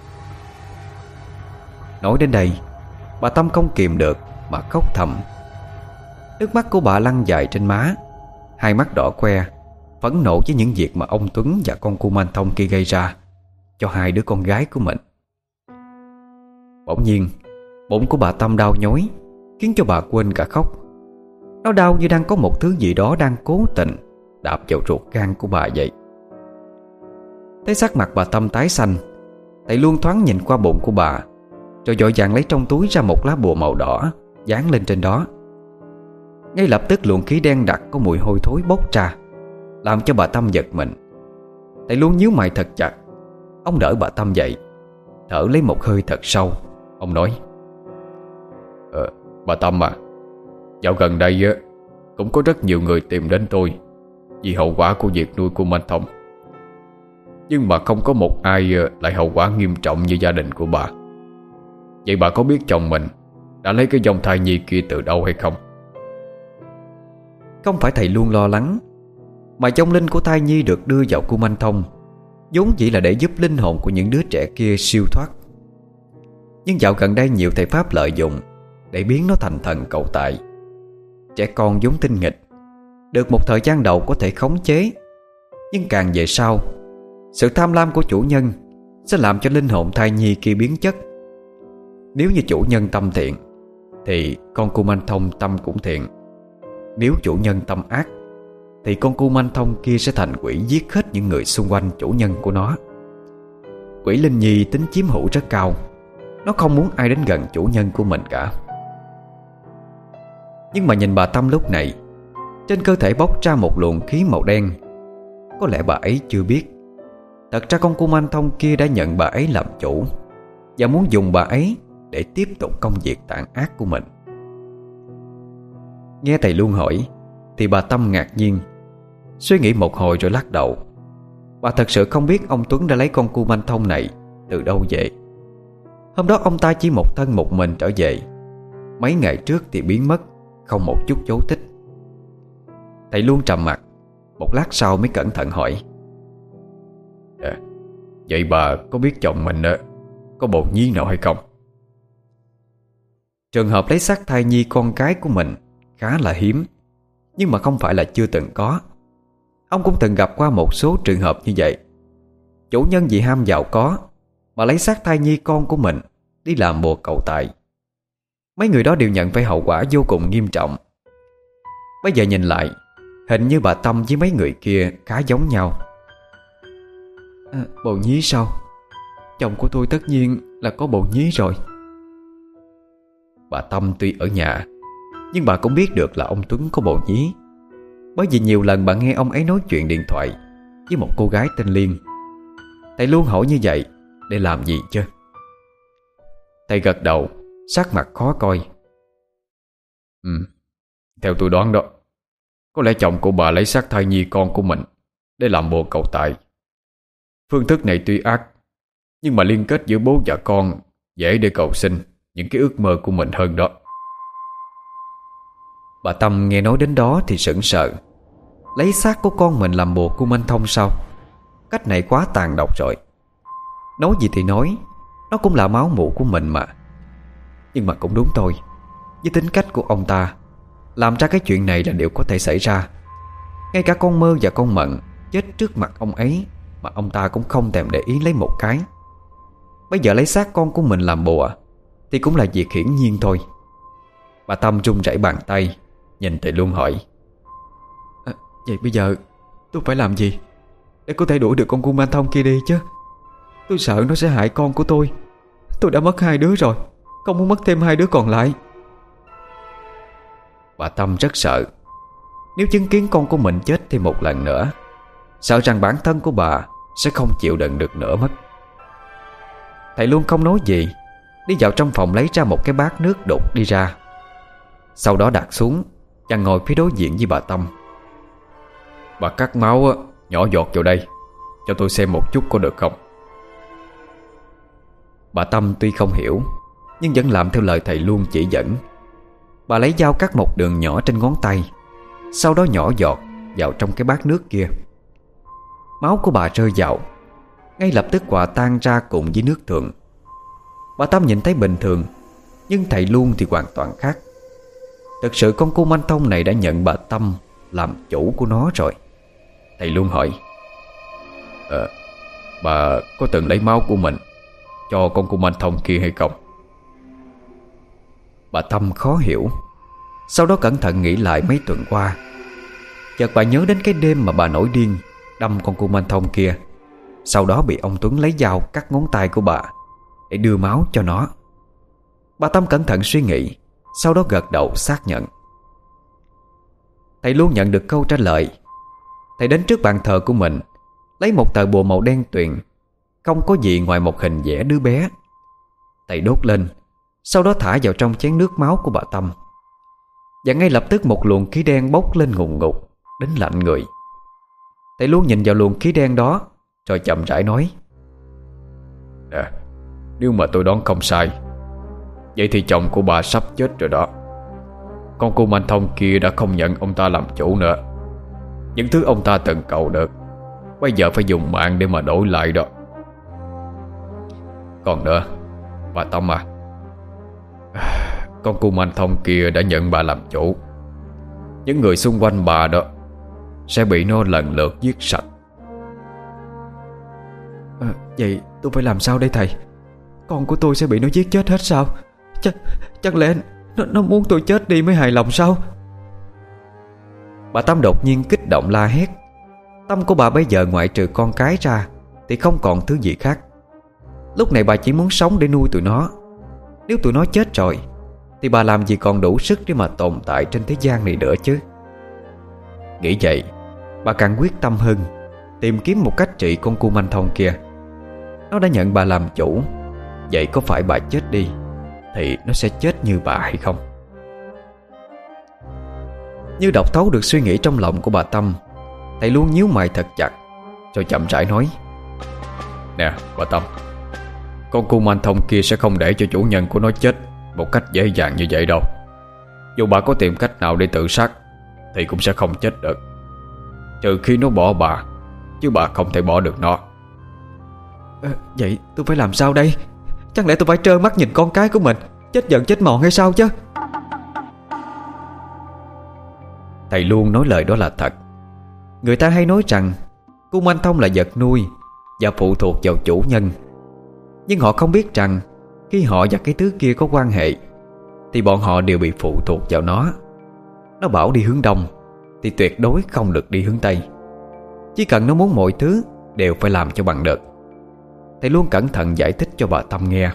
Nói đến đây, bà Tâm không kìm được mà khóc thầm. Nước mắt của bà lăn dài trên má, hai mắt đỏ que, phẫn nộ với những việc mà ông Tuấn và con cua manh thông kia gây ra cho hai đứa con gái của mình. Bỗng nhiên, bụng của bà Tâm đau nhói, khiến cho bà quên cả khóc. Nó đau như đang có một thứ gì đó đang cố tình đạp vào ruột gan của bà vậy. Thấy sắc mặt bà Tâm tái xanh, thầy luôn thoáng nhìn qua bụng của bà, rồi vội vàng lấy trong túi ra một lá bùa màu đỏ, dán lên trên đó. Ngay lập tức luồng khí đen đặc có mùi hôi thối bốc ra, làm cho bà Tâm giật mình. Thầy luôn nhíu mày thật chặt. Ông đỡ bà Tâm dậy, thở lấy một hơi thật sâu. Ông nói: Ờ, bà Tâm à, dạo gần đây á, cũng có rất nhiều người tìm đến tôi vì hậu quả của việc nuôi cua manh thông. Nhưng mà không có một ai lại hậu quả nghiêm trọng như gia đình của bà. Vậy bà có biết chồng mình đã lấy cái dòng thai nhi kia từ đâu hay không? Không phải thầy luôn lo lắng, mà vong linh của thai nhi được đưa vào cua manh thông vốn chỉ là để giúp linh hồn của những đứa trẻ kia siêu thoát. Nhưng dạo gần đây nhiều thầy pháp lợi dụng để biến nó thành thần cầu tài. Trẻ con vốn tinh nghịch, được một thời gian đầu có thể khống chế, nhưng càng về sau, sự tham lam của chủ nhân sẽ làm cho linh hồn thai nhi kia biến chất. Nếu như chủ nhân tâm thiện thì con cua manh thông tâm cũng thiện. Nếu chủ nhân tâm ác thì con cua manh thông kia sẽ thành quỷ, giết hết những người xung quanh chủ nhân của nó. Quỷ linh nhi tính chiếm hữu rất cao, nó không muốn ai đến gần chủ nhân của mình cả. Nhưng mà nhìn bà Tâm lúc này, trên cơ thể bốc ra một luồng khí màu đen. Có lẽ bà ấy chưa biết, thật ra con cua manh thông kia đã nhận bà ấy làm chủ và muốn dùng bà ấy để tiếp tục công việc tàn ác của mình. Nghe thầy luôn hỏi thì bà Tâm ngạc nhiên, suy nghĩ một hồi rồi lắc đầu. Bà thật sự không biết ông Tuấn đã lấy con cua manh thông này từ đâu về. Hôm đó ông ta chỉ một thân một mình trở về, mấy ngày trước thì biến mất, không một chút dấu tích. Thầy luôn trầm mặt, một lát sau mới cẩn thận hỏi: à, vậy bà có biết chồng mình có bồ nhí nào hay không? Trường hợp lấy xác thai nhi con cái của mình khá là hiếm, nhưng mà không phải là chưa từng có. Ông cũng từng gặp qua một số trường hợp như vậy. Chủ nhân vì ham giàu có mà lấy xác thai nhi con của mình đi làm bùa cầu tài. Mấy người đó đều nhận phải hậu quả vô cùng nghiêm trọng. Bây giờ nhìn lại, hình như bà Tâm với mấy người kia khá giống nhau. à, Bồ nhí sao? Chồng của tôi tất nhiên là có bồ nhí rồi. Bà Tâm tuy ở nhà, nhưng bà cũng biết được là ông Tuấn có bồ nhí, bởi vì nhiều lần bà nghe ông ấy nói chuyện điện thoại với một cô gái tên Liên. Thầy luôn hỏi như vậy để làm gì chứ? Thầy gật đầu, sắc mặt khó coi. Ừ, theo tôi đoán đó, có lẽ chồng của bà lấy xác thai nhi con của mình để làm bùa cầu tài. Phương thức này tuy ác, nhưng mà liên kết giữa bố và con dễ để cầu xin những cái ước mơ của mình hơn đó. Bà Tâm nghe nói đến đó thì sững sờ. Lấy xác của con mình làm bùa cung anh thông sao? Cách này quá tàn độc rồi. Nói gì thì nói, nó cũng là máu mủ của mình mà. Nhưng mà cũng đúng thôi, với tính cách của ông ta, làm ra cái chuyện này là điều có thể xảy ra. Ngay cả con Mơ và con Mận chết trước mặt ông ấy mà ông ta cũng không thèm để ý lấy một cái. Bây giờ lấy xác con của mình làm bùa thì cũng là việc hiển nhiên thôi. Bà Tâm run rẩy bàn tay, nhìn thầy Luân hỏi: à, vậy bây giờ tôi phải làm gì để có thể đuổi được con cung anh thông kia đi chứ? Tôi sợ nó sẽ hại con của tôi. Tôi đã mất hai đứa rồi, không muốn mất thêm hai đứa còn lại. Bà Tâm rất sợ. Nếu chứng kiến con của mình chết thêm một lần nữa, sợ rằng bản thân của bà sẽ không chịu đựng được nữa mất. Thầy Luân không nói gì, đi vào trong phòng lấy ra một cái bát nước đục đi ra. Sau đó đặt xuống và ngồi phía đối diện với bà Tâm. Bà cắt máu á, nhỏ giọt vào đây cho tôi xem một chút có được không? Bà Tâm tuy không hiểu, nhưng vẫn làm theo lời thầy Luân chỉ dẫn. Bà lấy dao cắt một đường nhỏ trên ngón tay, sau đó nhỏ giọt vào trong cái bát nước kia. Máu của bà rơi vào, ngay lập tức hòa tan ra cùng với nước thường. Bà Tâm nhìn thấy bình thường, nhưng thầy Luân thì hoàn toàn khác. Thực sự con cung anh thông này đã nhận bà Tâm làm chủ của nó rồi. Thầy Luân hỏi: Ờ, bà có từng lấy máu của mình cho con cung anh thông kia hay không? Bà Tâm khó hiểu. Sau đó cẩn thận nghĩ lại mấy tuần qua. Chợt bà nhớ đến cái đêm mà bà nổi điên đâm con cung anh thông kia, sau đó bị ông Tuấn lấy dao cắt ngón tay của bà để đưa máu cho nó. Bà Tâm cẩn thận suy nghĩ, sau đó gật đầu xác nhận. Thầy luôn nhận được câu trả lời. Thầy đến trước bàn thờ của mình, lấy một tờ bùa màu đen tuyền, không có gì ngoài một hình vẽ đứa bé. Thầy đốt lên, sau đó thả vào trong chén nước máu của bà Tâm. Và ngay lập tức một luồng khí đen bốc lên ngùn ngụt, đến lạnh người. Thầy luôn nhìn vào luồng khí đen đó, rồi chậm rãi nói: Nè, nếu mà tôi đoán không sai, vậy thì chồng của bà sắp chết rồi đó. Con cung anh thông kia đã không nhận ông ta làm chủ nữa. Những thứ ông ta từng cầu được, bây giờ phải dùng mạng để mà đổi lại đó. Còn nữa, bà Tâm à, con cung anh thông kia đã nhận bà làm chủ. Những người xung quanh bà đó sẽ bị nó lần lượt giết sạch. à, Vậy tôi phải làm sao đây thầy? Con của tôi sẽ bị nó giết chết hết sao? Chắc, chắc lẽ nó, nó muốn tôi chết đi mới hài lòng sao? Bà Tâm đột nhiên kích động la hét. Tâm của bà bây giờ ngoại trừ con cái ra thì không còn thứ gì khác. Lúc này bà chỉ muốn sống để nuôi tụi nó. Nếu tụi nó chết rồi thì bà làm gì còn đủ sức để mà tồn tại trên thế gian này nữa chứ. Nghĩ vậy, bà càng quyết tâm hơn, tìm kiếm một cách trị con cung anh thông kia. Nó đã nhận bà làm chủ, vậy có phải bà chết đi thì nó sẽ chết như bà hay không? Như đọc thấu được suy nghĩ trong lòng của bà Tâm, thầy luôn nhíu mày thật chặt, rồi chậm rãi nói: Nè bà Tâm, con cung anh thông kia sẽ không để cho chủ nhân của nó chết một cách dễ dàng như vậy đâu. Dù bà có tìm cách nào để tự sát thì cũng sẽ không chết được, trừ khi nó bỏ bà, chứ bà không thể bỏ được nó. à, Vậy tôi phải làm sao đây? Chẳng lẽ tôi phải trơ mắt nhìn con cái của mình chết giận chết mòn hay sao chứ? Thầy luôn nói lời đó là thật. Người ta hay nói rằng cung anh thông là vật nuôi và phụ thuộc vào chủ nhân. Nhưng họ không biết rằng khi họ và cái thứ kia có quan hệ thì bọn họ đều bị phụ thuộc vào nó. Nó bảo đi hướng đông thì tuyệt đối không được đi hướng tây. Chỉ cần nó muốn mọi thứ đều phải làm cho bằng được. Thầy luôn cẩn thận giải thích cho bà Tâm nghe.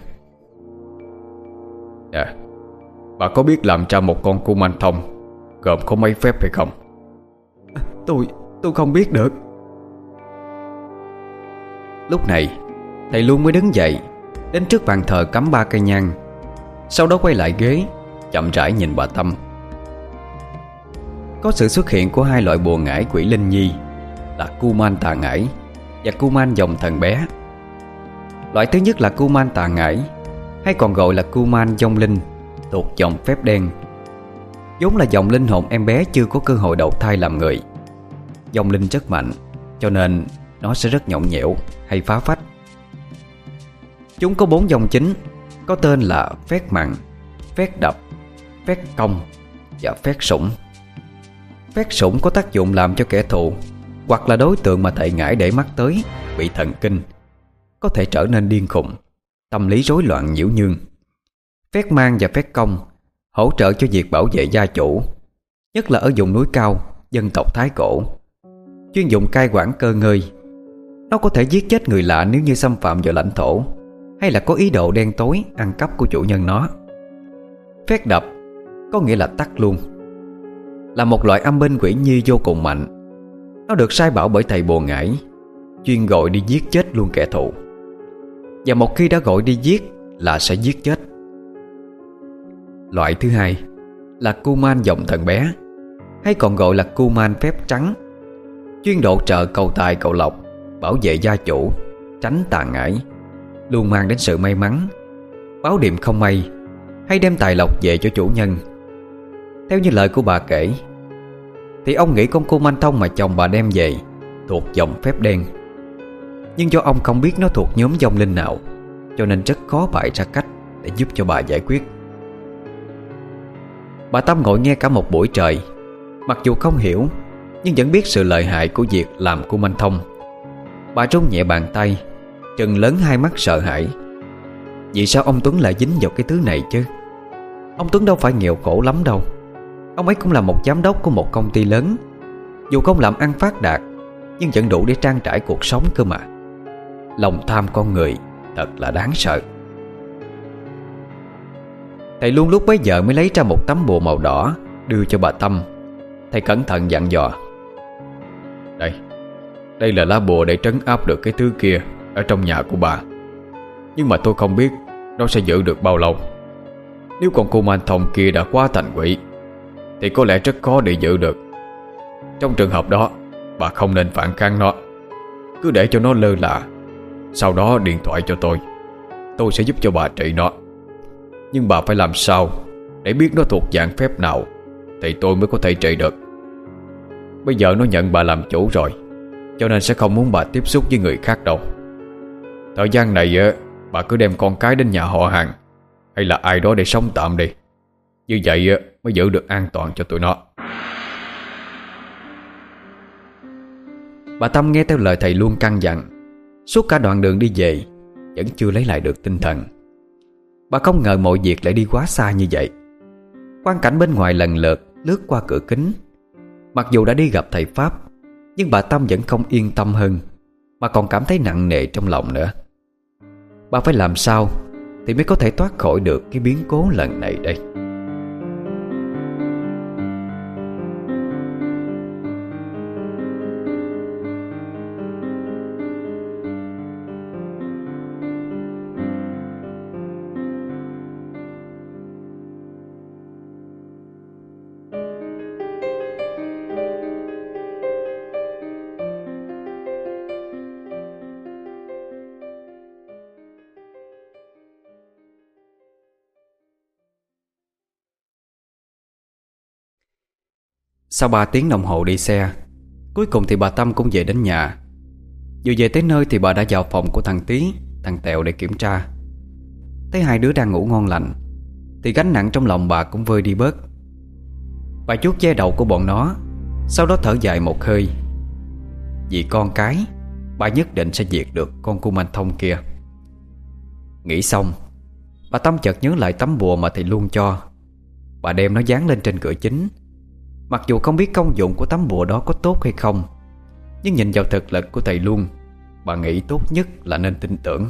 Nè, bà có biết làm ra một con cung anh thông gồm có mấy phép hay không? Tôi, tôi không biết được. Lúc này thầy Luông mới đứng dậy, đến trước bàn thờ cắm ba cây nhang. Sau đó quay lại ghế, chậm rãi nhìn bà Tâm. Có sự xuất hiện của hai loại bùa ngải quỷ linh nhi là Kuman tà ngải và Kuman dòng thần bé. Loại thứ nhất là Kuman tà ngải, hay còn gọi là Kuman vong linh, thuộc dòng phép đen. Vốn là dòng linh hồn em bé chưa có cơ hội đầu thai làm người. Vong linh rất mạnh, cho nên nó sẽ rất nhõng nhẽo hay phá phách. Chúng có bốn dòng chính, có tên là phét mặn, phét đập, phét công và phét sủng. Phét sủng có tác dụng làm cho kẻ thù hoặc là đối tượng mà thầy ngải để mắt tới bị thần kinh, có thể trở nên điên khùng, tâm lý rối loạn nhiễu nhương. Phét mang và phét công hỗ trợ cho việc bảo vệ gia chủ, nhất là ở vùng núi cao dân tộc Thái Cổ, chuyên dụng cai quản cơ ngơi. Nó có thể giết chết người lạ nếu như xâm phạm vào lãnh thổ, hay là có ý đồ đen tối ăn cắp của chủ nhân nó. Phét đập có nghĩa là tắt luôn, là một loại âm binh quỷ nhi vô cùng mạnh. Nó được sai bảo bởi thầy bùa ngải, chuyên gọi đi giết chết luôn kẻ thù. Và một khi đã gọi đi giết là sẽ giết chết. Loại thứ hai là Kuman dòng thần bé, hay còn gọi là Kuman phép trắng, chuyên độ trợ cầu tài cầu lộc, bảo vệ gia chủ, tránh tà ngải, luôn mang đến sự may mắn, báo điềm không may, hay đem tài lộc về cho chủ nhân. Theo như lời của bà kể, thì ông nghĩ con Kuman thông mà chồng bà đem về thuộc dòng phép đen. Nhưng do ông không biết nó thuộc nhóm vong linh nào, cho nên rất khó bày ra cách để giúp cho bà giải quyết. Bà Tâm ngồi nghe cả một buổi trời. Mặc dù không hiểu, nhưng vẫn biết sự lợi hại của việc làm Kuman thông. Bà run nhẹ bàn tay, trừng lớn hai mắt sợ hãi. Vì sao ông Tuấn lại dính vào cái thứ này chứ? Ông Tuấn đâu phải nghèo khổ lắm đâu. Ông ấy cũng là một giám đốc của một công ty lớn. Dù không làm ăn phát đạt, nhưng vẫn đủ để trang trải cuộc sống cơ mà. Lòng tham con người thật là đáng sợ. Thầy luôn lúc bấy giờ mới lấy ra một tấm bùa màu đỏ, đưa cho bà Tâm. Thầy cẩn thận dặn dò: Đây, đây là lá bùa để trấn áp được cái thứ kia ở trong nhà của bà. Nhưng mà tôi không biết nó sẽ giữ được bao lâu. Nếu con Kuman thông kia đã quá thành quỷ thì có lẽ rất khó để giữ được. Trong trường hợp đó, bà không nên phản kháng nó, cứ để cho nó lơ là. Sau đó điện thoại cho tôi, tôi sẽ giúp cho bà trị nó. Nhưng bà phải làm sao để biết nó thuộc dạng phép nào thì tôi mới có thể trị được. Bây giờ nó nhận bà làm chủ rồi, cho nên sẽ không muốn bà tiếp xúc với người khác đâu. Thời gian này bà cứ đem con cái đến nhà họ hàng hay là ai đó để sống tạm đi. Như vậy mới giữ được an toàn cho tụi nó. Bà Tâm nghe theo lời thầy luôn căn dặn. Suốt cả đoạn đường đi về vẫn chưa lấy lại được tinh thần. Bà không ngờ mọi việc lại đi quá xa như vậy. Quang cảnh bên ngoài lần lượt lướt qua cửa kính. Mặc dù đã đi gặp thầy Pháp, nhưng bà Tâm vẫn không yên tâm hơn, mà còn cảm thấy nặng nề trong lòng nữa. Bà phải làm sao thì mới có thể thoát khỏi được cái biến cố lần này đây? Sau ba tiếng đồng hồ đi xe, cuối cùng thì bà Tâm cũng về đến nhà. Vừa về tới nơi thì bà đã vào phòng của thằng Tí, thằng Tẹo để kiểm tra. Thấy hai đứa đang ngủ ngon lành thì gánh nặng trong lòng bà cũng vơi đi bớt. Bà chuốt che đầu của bọn nó, sau đó thở dài một hơi. Vì con cái, bà nhất định sẽ diệt được con Kuman thông kia. Nghĩ xong, bà Tâm chợt nhớ lại tấm bùa mà thầy luôn cho. Bà đem nó dán lên trên cửa chính. Mặc dù không biết công dụng của tấm bùa đó có tốt hay không, nhưng nhìn vào thực lực của thầy luôn, bà nghĩ tốt nhất là nên tin tưởng.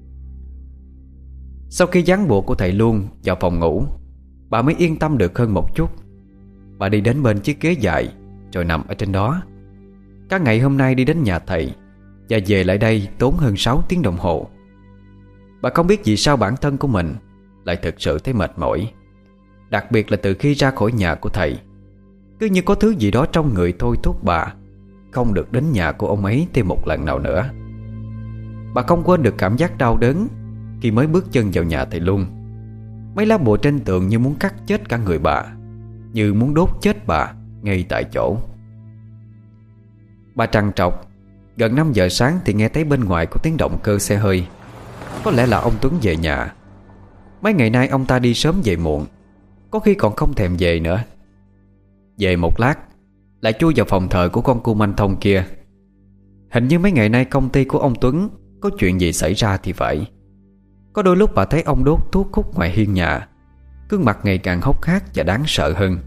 Sau khi dán bùa của thầy luôn vào phòng ngủ, bà mới yên tâm được hơn một chút. Bà đi đến bên chiếc ghế dài rồi nằm ở trên đó. Cả ngày hôm nay đi đến nhà thầy, và về lại đây tốn hơn sáu tiếng đồng hồ. Bà không biết vì sao bản thân của mình lại thực sự thấy mệt mỏi, đặc biệt là từ khi ra khỏi nhà của thầy. Cứ như có thứ gì đó trong người thôi thúc bà không được đến nhà của ông ấy thêm một lần nào nữa. Bà không quên được cảm giác đau đớn khi mới bước chân vào nhà thầy luôn. Mấy lá bùa trên tường như muốn cắt chết cả người bà, như muốn đốt chết bà ngay tại chỗ. Bà trằn trọc. Gần năm giờ sáng thì nghe thấy bên ngoài có tiếng động cơ xe hơi. Có lẽ là ông Tuấn về nhà. Mấy ngày nay ông ta đi sớm về muộn, có khi còn không thèm về nữa. Về một lát lại chui vào phòng thờ của con cu manh thông kia. Hình như mấy ngày nay công ty của ông Tuấn có chuyện gì xảy ra thì phải. Có đôi lúc bà thấy ông đốt thuốc hút ngoài hiên nhà, gương mặt ngày càng hốc hác và đáng sợ hơn.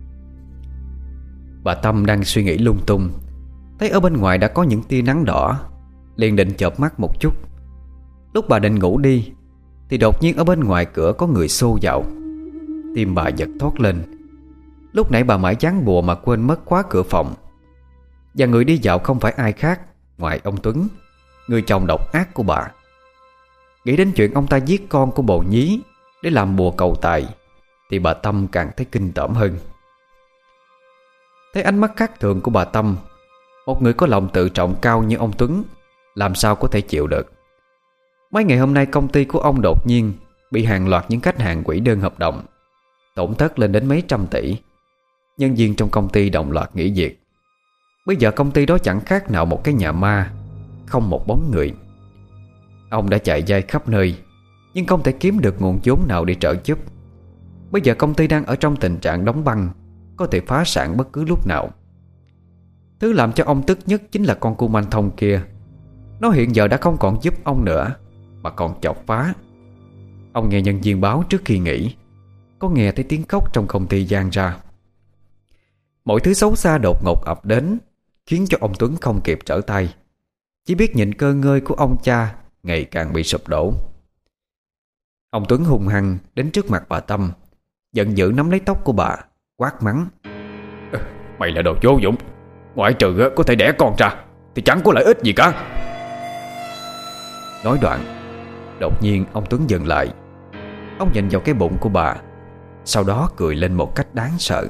Bà Tâm đang suy nghĩ lung tung, thấy ở bên ngoài đã có những tia nắng đỏ, liền định chợp mắt một chút. Lúc bà định ngủ đi thì đột nhiên ở bên ngoài cửa có người xô vào. Tim bà giật thót lên. Lúc nãy bà mãi dán bùa mà quên mất khóa cửa phòng. Và người đi vào không phải ai khác ngoài ông Tuấn, người chồng độc ác của bà. Nghĩ đến chuyện ông ta giết con của bồ nhí để làm bùa cầu tài thì bà Tâm càng thấy kinh tởm hơn. Thấy ánh mắt khác thường của bà Tâm, một người có lòng tự trọng cao như ông Tuấn làm sao có thể chịu được. Mấy ngày hôm nay công ty của ông đột nhiên bị hàng loạt những khách hàng hủy đơn hợp đồng, tổn thất lên đến mấy trăm tỷ. Nhân viên trong công ty đồng loạt nghỉ việc. Bây giờ công ty đó chẳng khác nào một cái nhà ma, không một bóng người. Ông đã chạy day khắp nơi nhưng không thể kiếm được nguồn vốn nào để trợ giúp. Bây giờ công ty đang ở trong tình trạng đóng băng, có thể phá sản bất cứ lúc nào. Thứ làm cho ông tức nhất chính là con cu manh thông kia. Nó hiện giờ đã không còn giúp ông nữa, mà còn chọc phá. Ông nghe nhân viên báo trước khi nghỉ, có nghe thấy tiếng khóc trong công ty vang ra. Mọi thứ xấu xa đột ngột ập đến, khiến cho ông Tuấn không kịp trở tay, chỉ biết nhìn cơ ngơi của ông cha ngày càng bị sụp đổ. Ông Tuấn hung hăng đến trước mặt bà Tâm, giận dữ nắm lấy tóc của bà, quát mắng: Mày là đồ vô dụng, ngoại trừ có thể đẻ con ra thì chẳng có lợi ích gì cả. Nói đoạn, đột nhiên ông Tuấn dừng lại. Ông nhìn vào cái bụng của bà, sau đó cười lên một cách đáng sợ.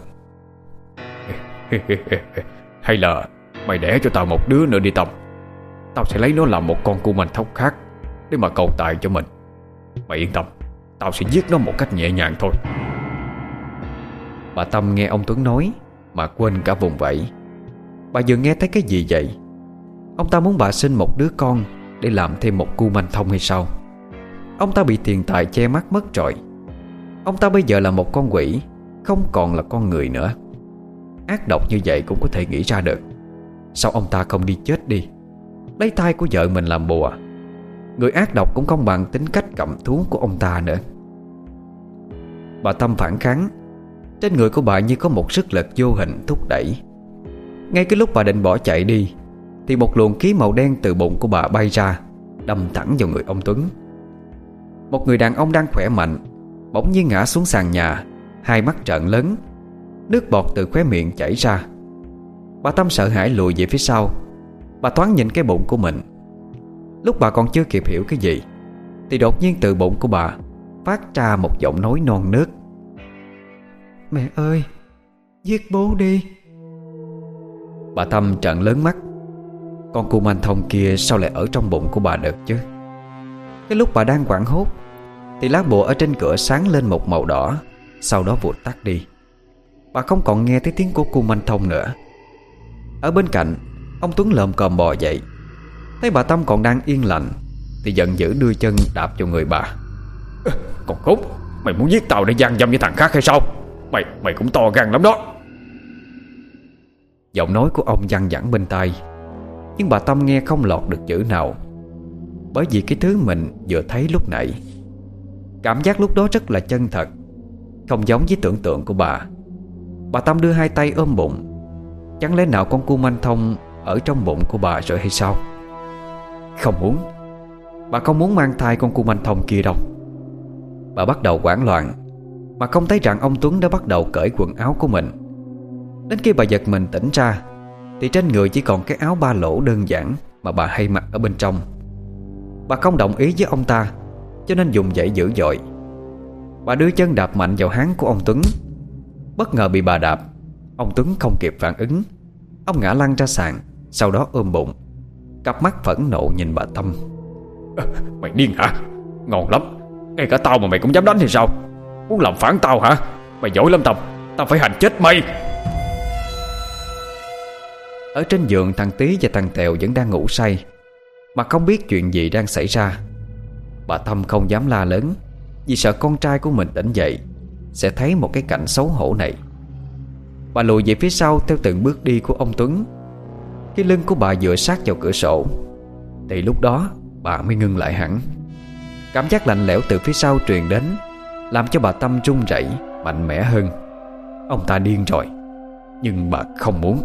Hay là mày đẻ cho tao một đứa nữa đi Tâm. Tao sẽ lấy nó làm một con cu manh thông khác để mà cầu tài cho mình. Mày yên tâm, tao sẽ giết nó một cách nhẹ nhàng thôi. Bà Tâm nghe ông Tuấn nói mà quên cả vùng vẫy. Bà vừa nghe thấy cái gì vậy? Ông ta muốn bà sinh một đứa con để làm thêm một cu manh thông hay sao? Ông ta bị tiền tài che mắt mất rồi. Ông ta bây giờ là một con quỷ, không còn là con người nữa. Ác độc như vậy cũng có thể nghĩ ra được. Sao ông ta không đi chết đi, lấy thai của vợ mình làm bùa? Người ác độc cũng không bằng tính cách cầm thú của ông ta nữa. Bà Tâm phản kháng. Trên người của bà như có một sức lực vô hình thúc đẩy. Ngay cái lúc bà định bỏ chạy đi thì một luồng khí màu đen từ bụng của bà bay ra, đâm thẳng vào người ông Tuấn. Một người đàn ông đang khỏe mạnh bỗng nhiên ngã xuống sàn nhà, hai mắt trợn lớn, nước bọt từ khóe miệng chảy ra. Bà Tâm sợ hãi lùi về phía sau. Bà thoáng nhìn cái bụng của mình. Lúc bà còn chưa kịp hiểu cái gì thì đột nhiên từ bụng của bà phát ra một giọng nói non nớt: Mẹ ơi, giết bố đi. Bà Tâm trợn lớn mắt. Con cu manh thông kia sao lại ở trong bụng của bà được chứ? Cái lúc bà đang hoảng hốt thì lá bùa ở trên cửa sáng lên một màu đỏ, sau đó vụt tắt đi. Bà không còn nghe thấy tiếng của cu manh thông nữa. Ở bên cạnh, ông Tuấn lồm cồm bò dậy, thấy bà Tâm còn đang yên lành thì giận dữ đưa chân đạp vào người bà. Còn khốn, mày muốn giết tao để gian dâm với thằng khác hay sao? Mày mày cũng to gan lắm đó. Giọng nói của ông văng vẳng bên tai, nhưng bà Tâm nghe không lọt được chữ nào, bởi vì cái thứ mình vừa thấy lúc nãy. Cảm giác lúc đó rất là chân thật, không giống với tưởng tượng của bà. Bà Tâm đưa hai tay ôm bụng. Chẳng lẽ nào con cu manh thông ở trong bụng của bà rồi hay sao? Không muốn. Bà không muốn mang thai con cu manh thông kia đâu. Bà bắt đầu hoảng loạn, mà không thấy rằng ông Tuấn đã bắt đầu cởi quần áo của mình. Đến khi bà giật mình tỉnh ra thì trên người chỉ còn cái áo ba lỗ đơn giản, mà bà hay mặc ở bên trong. Bà không đồng ý với ông ta, cho nên dùng dãy dữ dội. Bà đưa chân đạp mạnh vào háng của ông Tuấn. Bất ngờ bị bà đạp, ông Tuấn không kịp phản ứng. Ông ngã lăn ra sàn, sau đó ôm bụng, cặp mắt phẫn nộ nhìn bà Tâm. à, Mày điên hả? Ngon lắm, ngay cả tao mà mày cũng dám đánh thì sao? Muốn làm phản tao hả? Mày giỏi lắm Tâm, tao phải hành chết mày. Ở trên giường, thằng Tí và thằng Tèo vẫn đang ngủ say, mà không biết chuyện gì đang xảy ra. Bà Tâm không dám la lớn, vì sợ con trai của mình tỉnh dậy sẽ thấy một cái cảnh xấu hổ này. Bà lùi về phía sau theo từng bước đi của ông Tuấn. Cái lưng của bà dựa sát vào cửa sổ, thì lúc đó bà mới ngưng lại hẳn. Cảm giác lạnh lẽo từ phía sau truyền đến, làm cho bà Tâm run rẩy mạnh mẽ hơn. Ông ta điên rồi, nhưng bà không muốn.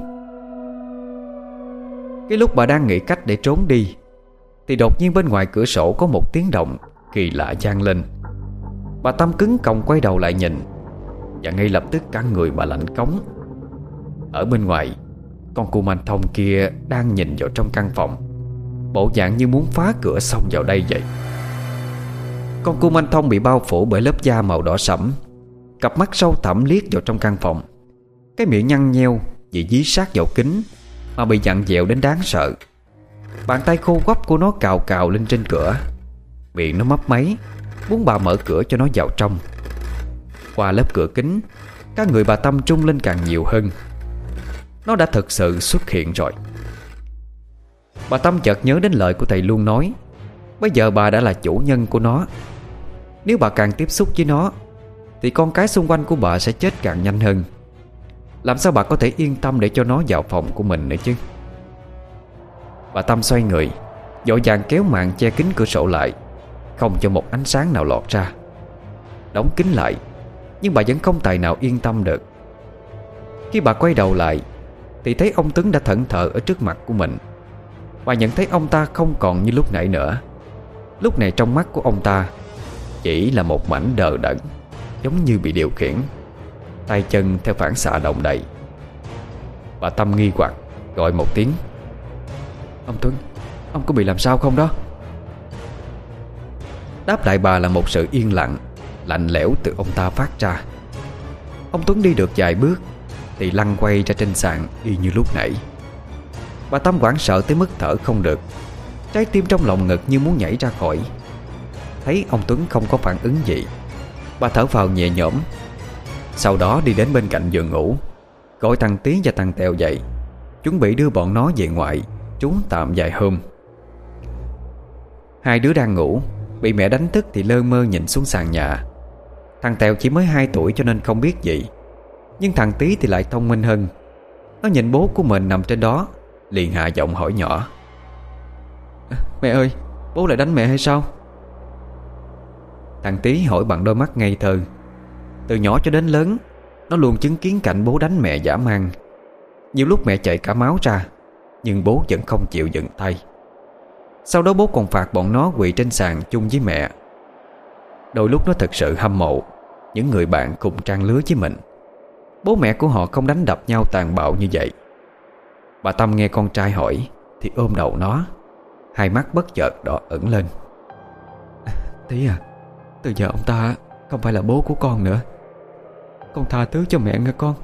Cái lúc bà đang nghĩ cách để trốn đi, thì đột nhiên bên ngoài cửa sổ có một tiếng động kỳ lạ vang lên. Bà Tâm cứng còng quay đầu lại nhìn, và ngay lập tức cả người bà lạnh cống. Ở bên ngoài, con cu manh thông kia đang nhìn vào trong căn phòng, bộ dạng như muốn phá cửa xông vào đây vậy. Con cu manh thông bị bao phủ bởi lớp da màu đỏ sẫm, cặp mắt sâu thẳm liếc vào trong căn phòng. Cái miệng nhăn nheo vì dí sát vào kính mà bị dặn dẹo đến đáng sợ. Bàn tay khô quắp của nó cào cào lên trên cửa, miệng nó mấp máy muốn bà mở cửa cho nó vào trong. Qua lớp cửa kính, các người bà Tâm trung lên càng nhiều hơn. Nó đã thực sự xuất hiện rồi. Bà Tâm chợt nhớ đến lời của thầy luôn nói, bây giờ bà đã là chủ nhân của nó. Nếu bà càng tiếp xúc với nó, thì con cái xung quanh của bà sẽ chết càng nhanh hơn. Làm sao bà có thể yên tâm để cho nó vào phòng của mình nữa chứ? Bà Tâm xoay người, vội vàng kéo màn che kính cửa sổ lại, không cho một ánh sáng nào lọt ra. Đóng kính lại, nhưng bà vẫn không tài nào yên tâm được. Khi bà quay đầu lại, thì thấy ông Tuấn đã thẫn thờ ở trước mặt của mình. Bà nhận thấy ông ta không còn như lúc nãy nữa. Lúc này trong mắt của ông ta chỉ là một mảnh đờ đẫn, giống như bị điều khiển, tay chân theo phản xạ động đậy. Bà Tâm nghi hoặc gọi một tiếng: "Ông Tuấn, ông có bị làm sao không đó?" Đáp lại bà là một sự yên lặng, lạnh lẽo từ ông ta phát ra. Ông Tuấn đi được vài bước thì lăn quay ra trên sàn y như lúc nãy. Bà Tâm hoảng sợ tới mức thở không được, trái tim trong lòng ngực như muốn nhảy ra khỏi. Thấy ông Tuấn không có phản ứng gì, bà thở phào nhẹ nhõm. Sau đó đi đến bên cạnh giường ngủ, gọi thằng Tí và thằng Tèo dậy, chuẩn bị đưa bọn nó về ngoại trú tạm vài hôm. Hai đứa đang ngủ, bị mẹ đánh thức thì lơ mơ nhìn xuống sàn nhà. Thằng Tèo chỉ mới hai tuổi cho nên không biết gì, nhưng thằng Tí thì lại thông minh hơn. Nó nhìn bố của mình nằm trên đó, liền hạ giọng hỏi nhỏ: "Mẹ ơi, bố lại đánh mẹ hay sao?" Thằng Tí hỏi bằng đôi mắt ngây thơ. Từ nhỏ cho đến lớn, nó luôn chứng kiến cảnh bố đánh mẹ dã man. Nhiều lúc mẹ chạy cả máu ra, nhưng bố vẫn không chịu dừng tay. Sau đó bố còn phạt bọn nó quỳ trên sàn chung với mẹ. Đôi lúc nó thật sự hâm mộ những người bạn cùng trang lứa với mình. Bố mẹ của họ không đánh đập nhau tàn bạo như vậy. Bà Tâm nghe con trai hỏi thì ôm đầu nó, hai mắt bất chợt đỏ ửng lên. "Tí à, từ giờ ông ta không phải là bố của con nữa. Con tha thứ cho mẹ nghe con."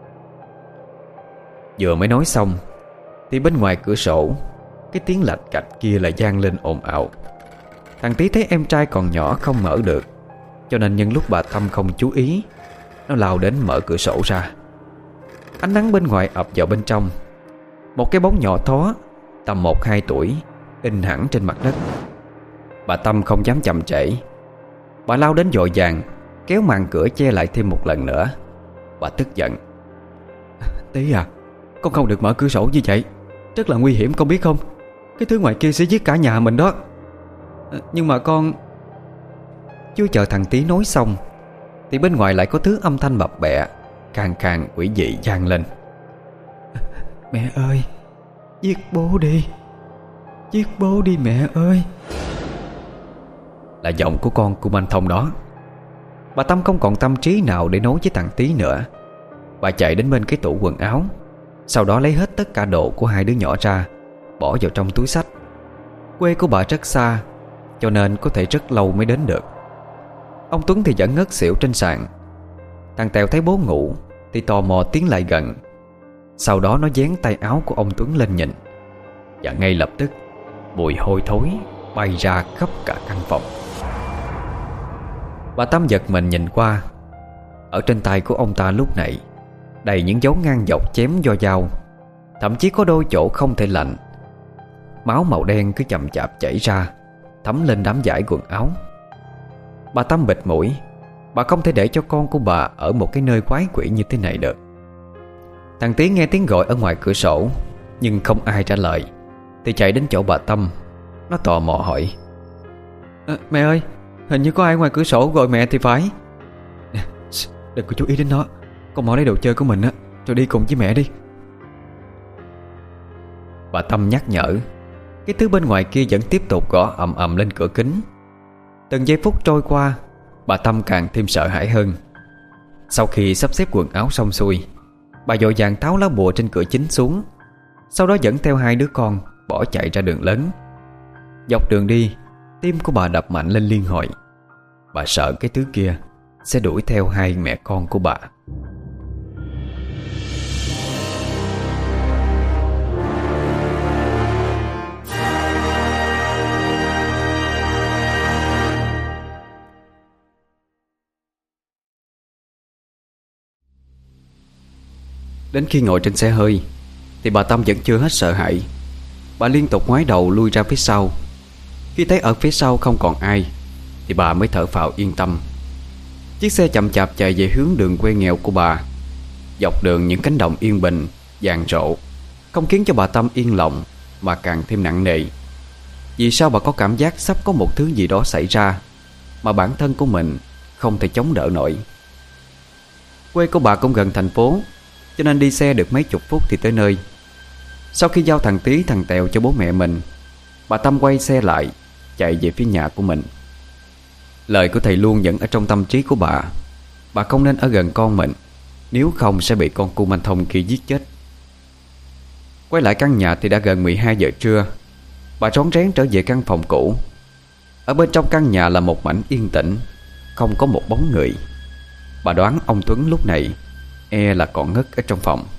Vừa mới nói xong thì bên ngoài cửa sổ, cái tiếng lạch cạch kia lại vang lên ồn ào. Thằng Tí thấy em trai còn nhỏ không mở được, cho nên nhân lúc bà Tâm không chú ý, nó lao đến mở cửa sổ ra. Ánh nắng bên ngoài ập vào bên trong. Một cái bóng nhỏ thó tầm một hai tuổi in hẳn trên mặt đất. Bà Tâm không dám chậm trễ. Bà lao đến vội vàng kéo màn cửa che lại thêm một lần nữa. Bà tức giận: "Tí à, con không được mở cửa sổ như vậy, rất là nguy hiểm con biết không? Cái thứ ngoài kia sẽ giết cả nhà mình đó." "Nhưng mà con..." Chưa chờ thằng Tí nói xong thì bên ngoài lại có thứ âm thanh bập bẹ, khàn khàn quỷ dị vang lên: "Mẹ ơi, giết bố đi, giết bố đi mẹ ơi." Là giọng của con của anh Thông đó. Bà Tâm không còn tâm trí nào để nói với thằng Tí nữa. Bà chạy đến bên cái tủ quần áo, sau đó lấy hết tất cả đồ của hai đứa nhỏ ra, bỏ vào trong túi xách. Quê của bà rất xa, cho nên có thể rất lâu mới đến được. Ông Tuấn thì vẫn ngất xỉu trên sàn. Thằng Tèo thấy bố ngủ thì tò mò tiến lại gần. Sau đó nó vén tay áo của ông Tuấn lên nhìn, và ngay lập tức mùi hôi thối bay ra khắp cả căn phòng. Bà Tâm giật mình nhìn qua. Ở trên tay của ông ta lúc này đầy những dấu ngang dọc chém do dao, thậm chí có đôi chỗ không thể lạnh. Máu màu đen cứ chậm chạp chảy ra, thấm lên đám vải quần áo. Bà Tâm bịt mũi. Bà không thể để cho con của bà ở một cái nơi quái quỷ như thế này được. Thằng Tiến nghe tiếng gọi ở ngoài cửa sổ, nhưng không ai trả lời, thì chạy đến chỗ bà Tâm. Nó tò mò hỏi: à, Mẹ ơi, hình như có ai ngoài cửa sổ gọi mẹ thì phải. Đừng có chú ý đến nó, con mau lấy đồ chơi của mình á, rồi đi cùng với mẹ đi. Bà Tâm nhắc nhở. Cái thứ bên ngoài kia vẫn tiếp tục gõ ầm ầm lên cửa kính. Từng giây phút trôi qua, bà Tâm càng thêm sợ hãi hơn. Sau khi sắp xếp quần áo xong xuôi, bà vội vàng tháo lá bùa trên cửa chính xuống, sau đó dẫn theo hai đứa con bỏ chạy ra đường lớn. Dọc đường đi, tim của bà đập mạnh lên liên hồi. Bà sợ cái thứ kia sẽ đuổi theo hai mẹ con của bà. Đến khi ngồi trên xe hơi thì bà Tâm vẫn chưa hết sợ hãi. Bà liên tục ngoái đầu lui ra phía sau. Khi thấy ở phía sau không còn ai thì bà mới thở phào yên tâm. Chiếc xe chậm chạp chạy về hướng đường quê nghèo của bà. Dọc đường những cánh đồng yên bình, vàng rộ, không khiến cho bà Tâm yên lòng, mà càng thêm nặng nề. Vì sao bà có cảm giác sắp có một thứ gì đó xảy ra mà bản thân của mình không thể chống đỡ nổi. Quê của bà cũng gần thành phố, cho nên đi xe được mấy chục phút thì tới nơi. Sau khi giao thằng Tí thằng Tèo cho bố mẹ mình, bà Tâm quay xe lại, chạy về phía nhà của mình. Lời của thầy luôn vẫn ở trong tâm trí của bà. Bà không nên ở gần con mình, nếu không sẽ bị con cu manh thông kia giết chết. Quay lại căn nhà thì đã gần mười hai giờ trưa. Bà rón rén trở về căn phòng cũ. Ở bên trong căn nhà là một mảnh yên tĩnh, không có một bóng người. Bà đoán ông Tuấn lúc này e là còn ngất ở trong phòng.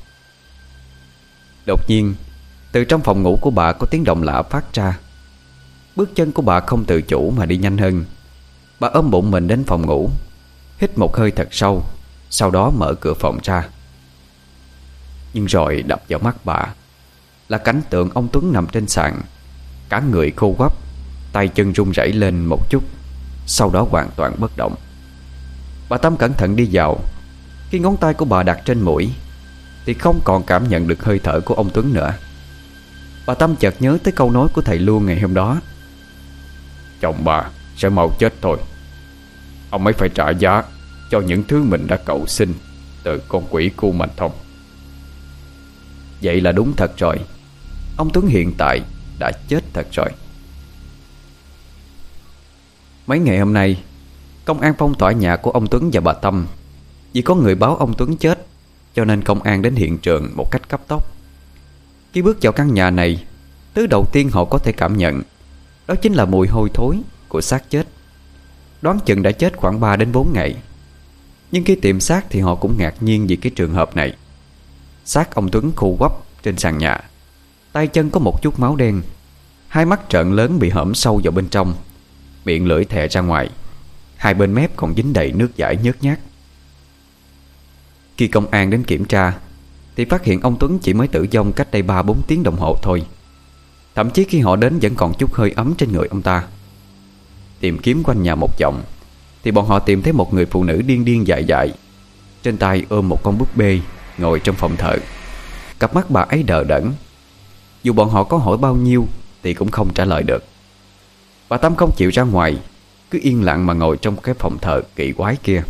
Đột nhiên, từ trong phòng ngủ của bà có tiếng động lạ phát ra. Bước chân của bà không tự chủ mà đi nhanh hơn. Bà ôm bụng mình đến phòng ngủ, hít một hơi thật sâu, sau đó mở cửa phòng ra. Nhưng rồi đập vào mắt bà là cảnh tượng ông Tuấn nằm trên sàn, cả người khô quắp, tay chân run rẩy lên một chút, sau đó hoàn toàn bất động. Bà Tâm cẩn thận đi vào. Khi ngón tay của bà đặt trên mũi thì không còn cảm nhận được hơi thở của ông Tuấn nữa. Bà Tâm chợt nhớ tới câu nói của thầy luôn ngày hôm đó: chồng bà sẽ mau chết thôi. Ông ấy phải trả giá cho những thứ mình đã cầu xin từ con quỷ cu manh thông. Vậy là đúng thật rồi. Ông Tuấn hiện tại đã chết thật rồi. Mấy ngày hôm nay, công an phong tỏa nhà của ông Tuấn và bà Tâm. Vì có người báo ông Tuấn chết, cho nên công an đến hiện trường một cách cấp tốc. Khi bước vào căn nhà này, thứ đầu tiên họ có thể cảm nhận đó chính là mùi hôi thối của xác chết. Đoán chừng đã chết khoảng ba đến bốn ngày. Nhưng khi tìm xác thì họ cũng ngạc nhiên vì cái trường hợp này. Xác ông Tuấn khô quắp trên sàn nhà, tay chân có một chút máu đen, hai mắt trợn lớn bị hõm sâu vào bên trong, miệng lưỡi thè ra ngoài, hai bên mép còn dính đầy nước dãi nhớt nhát. Khi công an đến kiểm tra thì phát hiện ông Tuấn chỉ mới tử vong cách đây ba bốn tiếng đồng hồ thôi. Thậm chí khi họ đến vẫn còn chút hơi ấm trên người ông ta. Tìm kiếm quanh nhà một vòng thì bọn họ tìm thấy một người phụ nữ điên điên dại dại, trên tay ôm một con búp bê, ngồi trong phòng thờ. Cặp mắt bà ấy đờ đẫn. Dù bọn họ có hỏi bao nhiêu thì cũng không trả lời được. Bà Tâm không chịu ra ngoài, cứ yên lặng mà ngồi trong cái phòng thờ kỳ quái kia.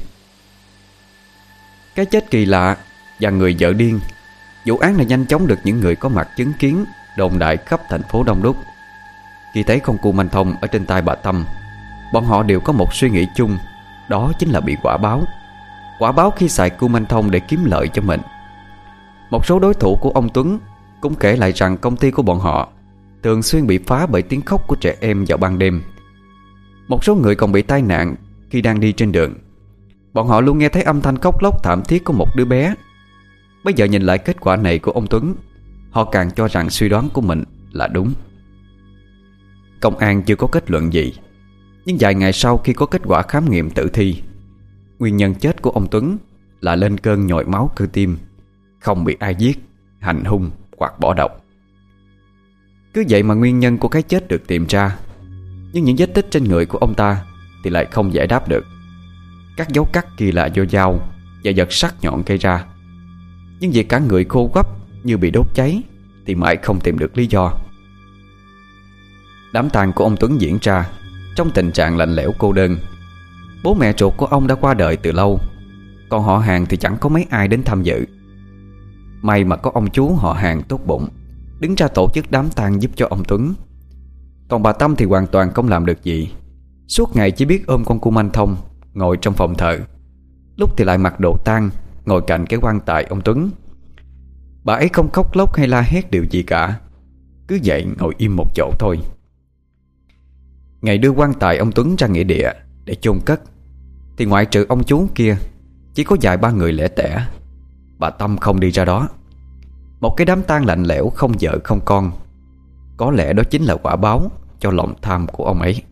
Cái chết kỳ lạ và người vợ điên, vụ án này nhanh chóng được những người có mặt chứng kiến đồn đại khắp thành phố đông đúc. Khi thấy con cu manh thông ở trên tay bà Tâm, bọn họ đều có một suy nghĩ chung, đó chính là bị quả báo. Quả báo khi xài cu manh thông để kiếm lợi cho mình. Một số đối thủ của ông Tuấn cũng kể lại rằng công ty của bọn họ thường xuyên bị phá bởi tiếng khóc của trẻ em vào ban đêm. Một số người còn bị tai nạn khi đang đi trên đường. Bọn họ luôn nghe thấy âm thanh khóc lóc thảm thiết của một đứa bé. Bây giờ nhìn lại kết quả này của ông Tuấn, họ càng cho rằng suy đoán của mình là đúng. Công an chưa có kết luận gì, nhưng vài ngày sau khi có kết quả khám nghiệm tử thi, nguyên nhân chết của ông Tuấn là lên cơn nhồi máu cơ tim, không bị ai giết, hành hung hoặc bỏ độc. Cứ vậy mà nguyên nhân của cái chết được tìm ra, nhưng những vết tích trên người của ông ta thì lại không giải đáp được. Các dấu cắt kỳ lạ do dao và vật sắc nhọn gây ra, nhưng vì cả người khô quắp như bị đốt cháy thì mãi không tìm được lý do. Đám tang của ông Tuấn diễn ra trong tình trạng lạnh lẽo cô đơn. Bố mẹ ruột của ông đã qua đời từ lâu, còn họ hàng thì chẳng có mấy ai đến tham dự. May mà có ông chú họ hàng tốt bụng đứng ra tổ chức đám tang giúp cho ông Tuấn. Còn bà Tâm thì hoàn toàn không làm được gì. Suốt ngày chỉ biết ôm con cu manh thông ngồi trong phòng thờ, lúc thì lại mặc đồ tang ngồi cạnh cái quan tài ông Tuấn. Bà ấy không khóc lóc hay la hét điều gì cả, cứ vậy ngồi im một chỗ thôi. Ngày đưa quan tài ông Tuấn ra nghĩa địa để chôn cất thì ngoại trừ ông chú kia, chỉ có vài ba người lẻ tẻ. Bà Tâm không đi ra đó. Một cái đám tang lạnh lẽo, không vợ không con. Có lẽ đó chính là quả báo cho lòng tham của ông ấy.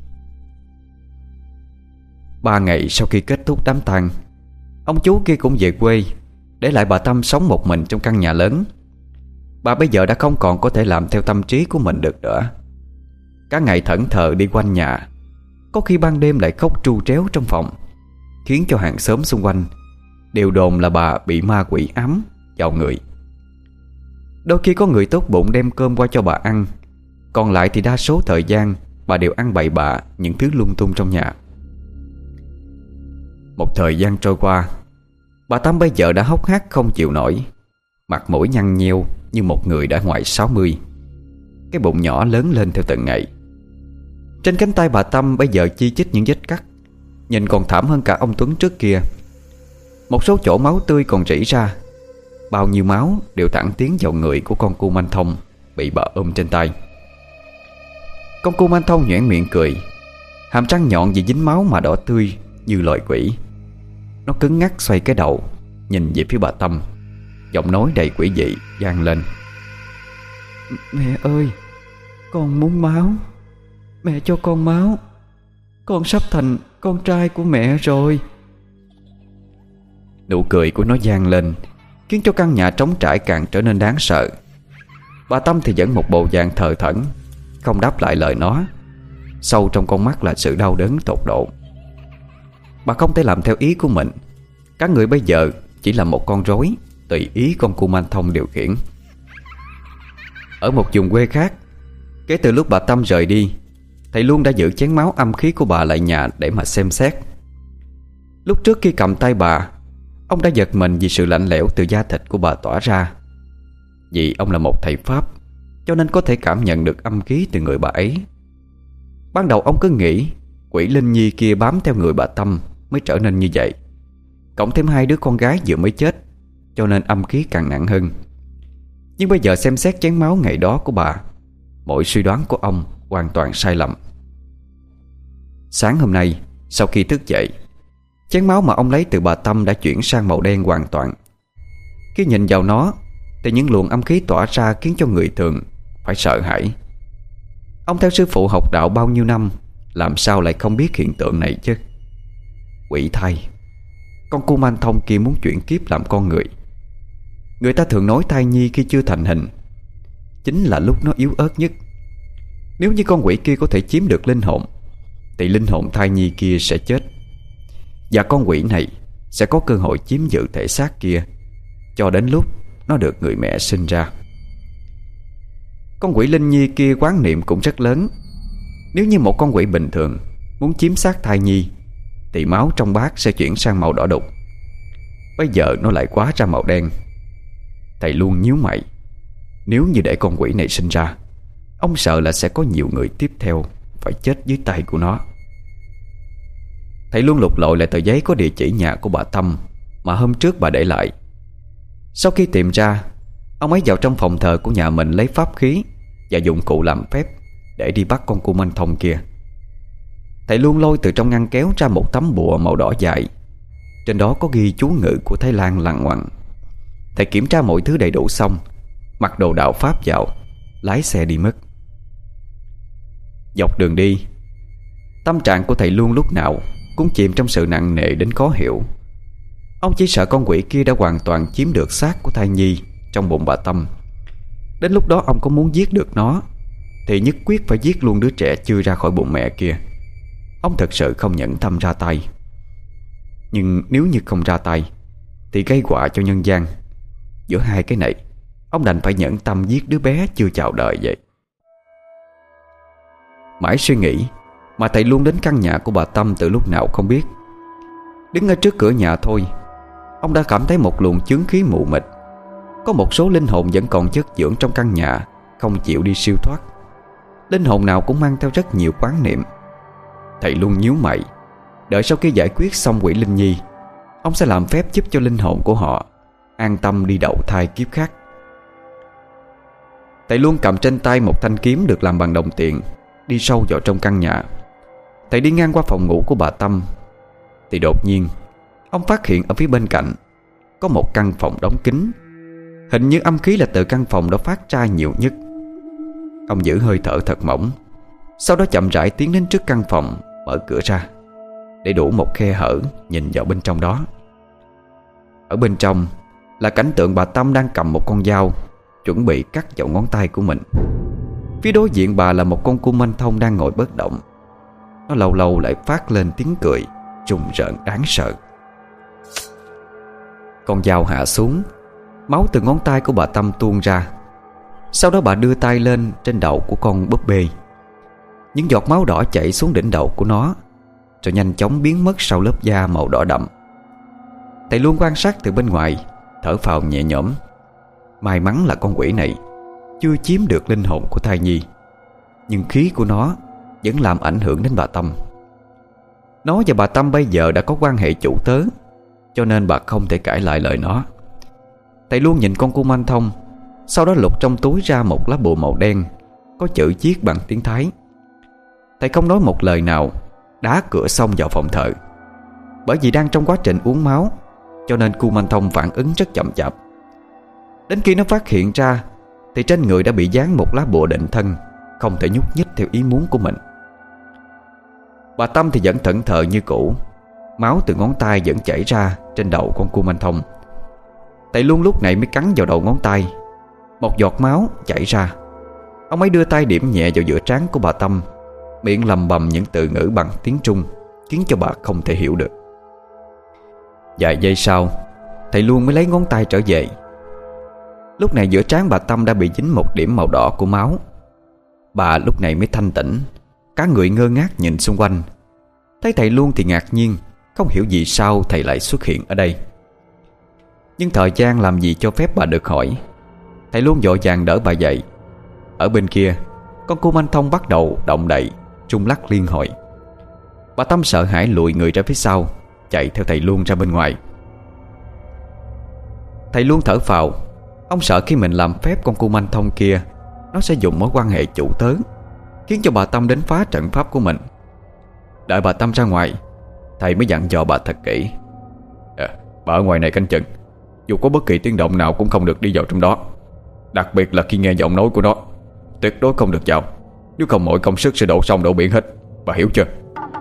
Ba ngày sau khi kết thúc đám tang, ông chú kia cũng về quê, để lại bà Tâm sống một mình trong căn nhà lớn. Bà bây giờ đã không còn có thể làm theo tâm trí của mình được nữa. Cả ngày thẫn thờ đi quanh nhà, có khi ban đêm lại khóc tru tréo trong phòng, khiến cho hàng xóm xung quanh đều đồn là bà bị ma quỷ ám vào người. Đôi khi có người tốt bụng đem cơm qua cho bà ăn, còn lại thì đa số thời gian bà đều ăn bậy bạ những thứ lung tung trong nhà. Một thời gian trôi qua, bà Tâm bây giờ đã hốc hác không chịu nổi, mặt mũi nhăn nheo như một người đã ngoài sáu mươi. Cái bụng nhỏ lớn lên theo từng ngày. Trên cánh tay bà Tâm bây giờ chi chít những vết cắt, nhìn còn thảm hơn cả ông Tuấn trước kia. Một số chỗ máu tươi còn rỉ ra. Bao nhiêu máu đều thẳng tiến vào người của con cu manh thông bị bà ôm trên tay. Con cu manh thông nhoẻn miệng cười, hàm răng nhọn vì dính máu mà đỏ tươi như loài quỷ. Nó cứng ngắc xoay cái đầu, nhìn về phía bà Tâm, giọng nói đầy quỷ dị vang lên: "Mẹ ơi, con muốn máu. Mẹ cho con máu. Con sắp thành con trai của mẹ rồi." Nụ cười của nó vang lên, khiến cho căn nhà trống trải càng trở nên đáng sợ. Bà Tâm thì vẫn một bộ dạng thờ thẫn, không đáp lại lời nó. Sâu trong con mắt là sự đau đớn tột độ. Bà không thể làm theo ý của mình. Các người bây giờ chỉ là một con rối tùy ý con cu manh thông điều khiển. Ở một vùng quê khác, kể từ lúc bà Tâm rời đi, thầy luôn đã giữ chén máu âm khí của bà lại nhà để mà xem xét. Lúc trước khi cầm tay bà, ông đã giật mình vì sự lạnh lẽo từ da thịt của bà tỏa ra. Vì ông là một thầy Pháp, cho nên có thể cảm nhận được âm khí từ người bà ấy. Ban đầu ông cứ nghĩ quỷ Linh Nhi kia bám theo người bà Tâm mới trở nên như vậy. Cộng thêm hai đứa con gái vừa mới chết, cho nên âm khí càng nặng hơn. Nhưng bây giờ xem xét chén máu ngày đó của bà, mọi suy đoán của ông hoàn toàn sai lầm. Sáng hôm nay, sau khi thức dậy, chén máu mà ông lấy từ bà Tâm đã chuyển sang màu đen hoàn toàn. Khi nhìn vào nó thì những luồng âm khí tỏa ra khiến cho người thường phải sợ hãi. Ông theo sư phụ học đạo bao nhiêu năm, làm sao lại không biết hiện tượng này chứ? Quỷ thai, con cu manh thông kia muốn chuyển kiếp làm con người. Người ta thường nói thai nhi khi chưa thành hình chính là lúc nó yếu ớt nhất. Nếu như con quỷ kia có thể chiếm được linh hồn, thì linh hồn thai nhi kia sẽ chết, và con quỷ này sẽ có cơ hội chiếm giữ thể xác kia cho đến lúc nó được người mẹ sinh ra. Con quỷ Linh Nhi kia quán niệm cũng rất lớn. Nếu như một con quỷ bình thường muốn chiếm xác thai nhi, thì máu trong bát sẽ chuyển sang màu đỏ đục. Bây giờ nó lại quá ra màu đen. Thầy luôn nhíu mày. Nếu như để con quỷ này sinh ra, ông sợ là sẽ có nhiều người tiếp theo phải chết dưới tay của nó. Thầy luôn lục lọi lại tờ giấy có địa chỉ nhà của bà Tâm mà hôm trước bà để lại. Sau khi tìm ra, ông ấy vào trong phòng thờ của nhà mình lấy pháp khí và dụng cụ làm phép để đi bắt con cu manh thông kia. Thầy luôn lôi từ trong ngăn kéo ra một tấm bùa màu đỏ dài. Trên đó có ghi chú ngữ của Thái Lan lằng ngoằng. Thầy kiểm tra mọi thứ đầy đủ xong, mặc đồ đạo pháp vào, lái xe đi mất. Dọc đường đi, tâm trạng của thầy luôn lúc nào cũng chìm trong sự nặng nề đến khó hiểu. Ông chỉ sợ con quỷ kia đã hoàn toàn chiếm được xác của thai nhi trong bụng bà Tâm. Đến lúc đó ông có muốn giết được nó thì nhất quyết phải giết luôn đứa trẻ chưa ra khỏi bụng mẹ kia. Ông thật sự không nhẫn tâm ra tay. Nhưng nếu như không ra tay thì gây họa cho nhân gian. Giữa hai cái này, ông đành phải nhẫn tâm giết đứa bé chưa chào đời vậy. Mãi suy nghĩ mà thầy luôn đến căn nhà của bà Tâm từ lúc nào không biết. Đứng ở trước cửa nhà thôi, ông đã cảm thấy một luồng chướng khí mù mịt. Có một số linh hồn vẫn còn chất dưỡng trong căn nhà, không chịu đi siêu thoát. Linh hồn nào cũng mang theo rất nhiều quán niệm. Thầy luôn nhíu mày, đợi sau khi giải quyết xong quỷ linh nhi, ông sẽ làm phép giúp cho linh hồn của họ an tâm đi đậu thai kiếp khác. Thầy luôn cầm trên tay một thanh kiếm được làm bằng đồng tiền, đi sâu vào trong căn nhà. Thầy đi ngang qua phòng ngủ của bà Tâm thì đột nhiên ông phát hiện ở phía bên cạnh có một căn phòng đóng kín. Hình như âm khí là từ căn phòng đó phát ra nhiều nhất. Ông giữ hơi thở thật mỏng, sau đó chậm rãi tiến đến trước căn phòng, mở cửa ra để đủ một khe hở nhìn vào bên trong đó. Ở bên trong là cảnh tượng bà Tâm đang cầm một con dao, chuẩn bị cắt vào ngón tay của mình. Phía đối diện bà là một con cu manh thông đang ngồi bất động. Nó lâu lâu lại phát lên tiếng cười trùng rợn đáng sợ. Con dao hạ xuống, máu từ ngón tay của bà Tâm tuôn ra. Sau đó bà đưa tay lên trên đầu của con búp bê. Những giọt máu đỏ chảy xuống đỉnh đầu của nó, rồi nhanh chóng biến mất sau lớp da màu đỏ đậm. Thầy luôn quan sát từ bên ngoài, thở phào nhẹ nhõm. May mắn là con quỷ này chưa chiếm được linh hồn của thai nhi, nhưng khí của nó vẫn làm ảnh hưởng đến bà Tâm. Nó và bà Tâm bây giờ đã có quan hệ chủ tớ, cho nên bà không thể cãi lại lời nó. Thầy luôn nhìn con cu manh thông, sau đó lục trong túi ra một lá bùa màu đen có chữ viết bằng tiếng Thái. Thầy không nói một lời nào, đá cửa xông vào phòng thờ. Bởi vì đang trong quá trình uống máu, cho nên cu manh thông phản ứng rất chậm chạp. Đến khi nó phát hiện ra thì trên người đã bị dán một lá bùa định thân, không thể nhúc nhích theo ý muốn của mình. Bà Tâm thì vẫn thẫn thờ như cũ. Máu từ ngón tay vẫn chảy ra trên đầu con cu manh thông. Thầy luôn lúc này mới cắn vào đầu ngón tay. Một giọt máu chảy ra. Ông ấy đưa tay điểm nhẹ vào giữa trán của bà Tâm, miệng lầm bầm những từ ngữ bằng tiếng Trung, khiến cho bà không thể hiểu được. Vài giây sau, thầy luôn mới lấy ngón tay trở về. Lúc này giữa trán bà Tâm đã bị dính một điểm màu đỏ của máu. Bà lúc này mới thanh tỉnh, cả người ngơ ngác nhìn xung quanh. Thấy thầy luôn thì ngạc nhiên, không hiểu vì sao thầy lại xuất hiện ở đây. Nhưng thời gian làm gì cho phép bà được hỏi. Thầy luôn vội vàng đỡ bà dậy. Ở bên kia, con cu manh thông bắt đầu động đậy, rung lắc liên hồi. Bà Tâm sợ hãi lùi người ra phía sau, chạy theo thầy luôn ra bên ngoài. Thầy luôn thở phào. Ông sợ khi mình làm phép con cu manh thông kia, nó sẽ dùng mối quan hệ chủ tớ, khiến cho bà Tâm đến phá trận pháp của mình. Đợi bà Tâm ra ngoài, thầy mới dặn dò bà thật kỹ. à, Bà ở ngoài này canh chừng, dù có bất kỳ tiếng động nào cũng không được đi vào trong đó. Đặc biệt là khi nghe giọng nói của nó, tuyệt đối không được vào. Nếu không mọi công sức sẽ đổ sông đổ biển hết. Bà hiểu chưa?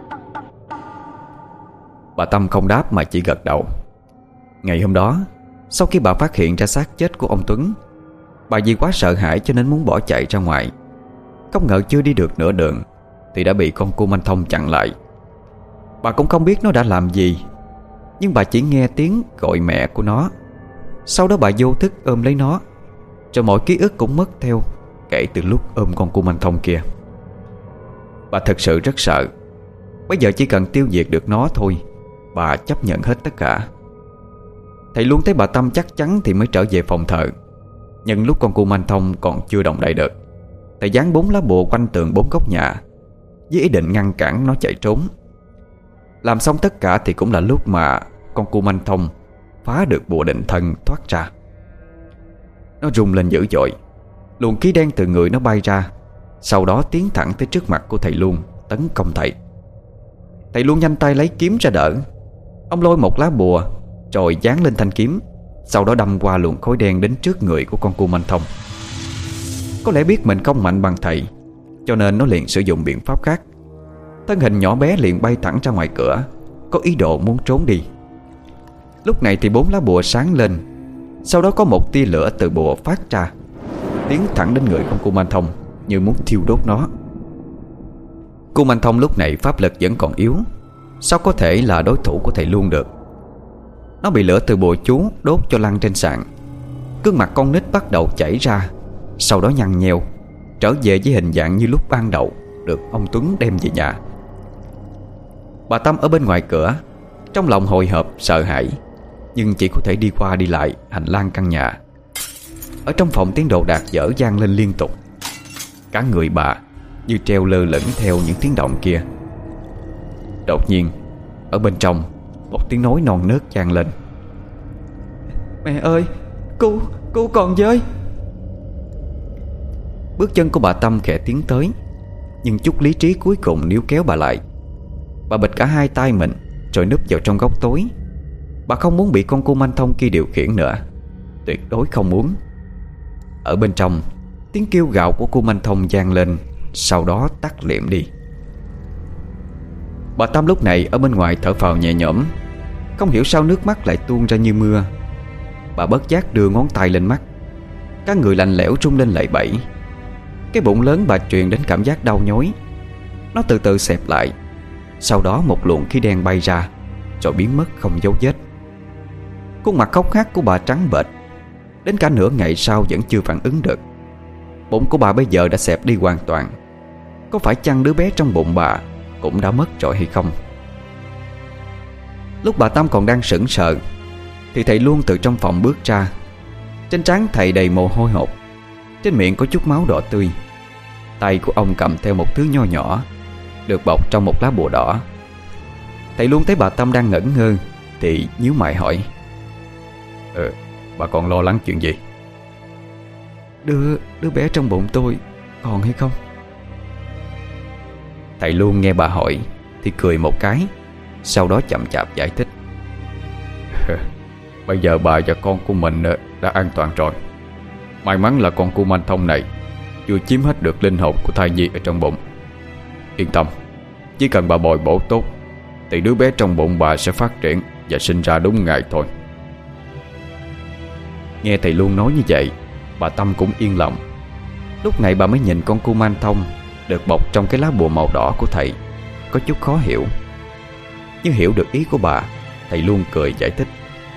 Bà Tâm không đáp mà chỉ gật đầu. Ngày hôm đó, sau khi bà phát hiện ra xác chết của ông Tuấn, bà vì quá sợ hãi cho nên muốn bỏ chạy ra ngoài. Không ngờ chưa đi được nửa đường thì đã bị con cu manh thông chặn lại. Bà cũng không biết nó đã làm gì, nhưng bà chỉ nghe tiếng gọi mẹ của nó. Sau đó bà vô thức ôm lấy nó, rồi mọi ký ức cũng mất theo, kể từ lúc ôm con cu manh thông kia. Bà thật sự rất sợ. Bây giờ chỉ cần tiêu diệt được nó thôi, bà chấp nhận hết tất cả. Thầy luôn thấy bà Tâm chắc chắn thì mới trở về phòng thờ. Nhưng lúc con cu manh thông còn chưa động đậy được, thầy dán bốn lá bùa quanh tường bốn góc nhà, với ý định ngăn cản nó chạy trốn. Làm xong tất cả thì cũng là lúc mà con cu manh thông phá được bùa định thân thoát ra. Nó rung lên dữ dội, Luồng khí đen từ người nó bay ra, sau đó tiến thẳng tới trước mặt của thầy Luông, tấn công thầy. Thầy Luông nhanh tay lấy kiếm ra đỡ. Ông lôi một lá bùa rồi dán lên thanh kiếm, sau đó đâm qua luồng khói đen đến trước người của con Kumanthong Thông. Có lẽ biết mình không mạnh bằng thầy, cho nên nó liền sử dụng biện pháp khác. Thân hình nhỏ bé liền bay thẳng ra ngoài cửa, có ý đồ muốn trốn đi. Lúc này thì bốn lá bùa sáng lên, sau đó có một tia lửa từ bùa phát ra, tiến thẳng đến người con Kumanthong Thông như muốn thiêu đốt nó. Kumanthong Thông lúc này pháp lực vẫn còn yếu, sao có thể là đối thủ của thầy Luông được. Nó bị lửa từ bùa chú đốt cho lăn trên sàn. Gương mặt con nít bắt đầu chảy ra, sau đó nhăn nheo, trở về với hình dạng như lúc ban đầu được ông Tuấn đem về nhà. Bà Tâm ở bên ngoài cửa, trong lòng hồi hộp sợ hãi, nhưng chỉ có thể đi qua đi lại hành lang căn nhà. Ở trong phòng tiếng đồ đạc dở vang lên liên tục. Cả người bà như treo lơ lửng theo những tiếng động kia. Đột nhiên ở bên trong một tiếng nói non nớt vang lên: "Mẹ ơi, cu, cu còn với." Bước chân của bà Tâm khẽ tiến tới, nhưng chút lý trí cuối cùng níu kéo bà lại. Bà bịt cả hai tay mình rồi núp vào trong góc tối. Bà không muốn bị con Kumanthong Thông kia điều khiển nữa, tuyệt đối không muốn. Ở bên trong, tiếng kêu gào của Kumanthong Thông vang lên, sau đó tắt liệm đi. Bà Tâm lúc này ở bên ngoài thở phào nhẹ nhõm. Không hiểu sao nước mắt lại tuôn ra như mưa. Bà bất giác đưa ngón tay lên mắt. Các người lạnh lẽo rung lên lẩy bẩy. Cái bụng lớn bà truyền đến cảm giác đau nhói. Nó từ từ xẹp lại. Sau đó một luồng khí đen bay ra, rồi biến mất không dấu vết. Khuôn mặt khóc hác của bà trắng bệch, đến cả nửa ngày sau vẫn chưa phản ứng được. Bụng của bà bây giờ đã xẹp đi hoàn toàn. Có phải chăng đứa bé trong bụng bà cũng đã mất rồi hay không? Lúc bà Tâm còn đang sững sờ thì thầy Luông từ trong phòng bước ra. Trên trán thầy đầy mồ hôi hột, trên miệng có chút máu đỏ tươi. Tay của ông cầm theo một thứ nho nhỏ, được bọc trong một lá bùa đỏ. Thầy Luông thấy bà Tâm đang ngẩn ngơ thì nhíu mày hỏi: "Ờ, bà còn lo lắng chuyện gì?" Đứa, đứa bé trong bụng tôi còn hay không?" Thầy Luông nghe bà hỏi thì cười một cái, sau đó chậm chạp giải thích: "Bây giờ bà và con của mình đã an toàn rồi. May mắn là con Kumanthong Thông này chưa chiếm hết được linh hồn của thai nhi ở trong bụng. Yên tâm, chỉ cần bà bồi bổ tốt thì đứa bé trong bụng bà sẽ phát triển và sinh ra đúng ngày thôi." Nghe thầy Luông nói như vậy, bà Tâm cũng yên lòng. Lúc này bà mới nhìn con Kumanthong Thông được bọc trong cái lá bùa màu đỏ của thầy, có chút khó hiểu. Như hiểu được ý của bà, thầy Luông cười giải thích: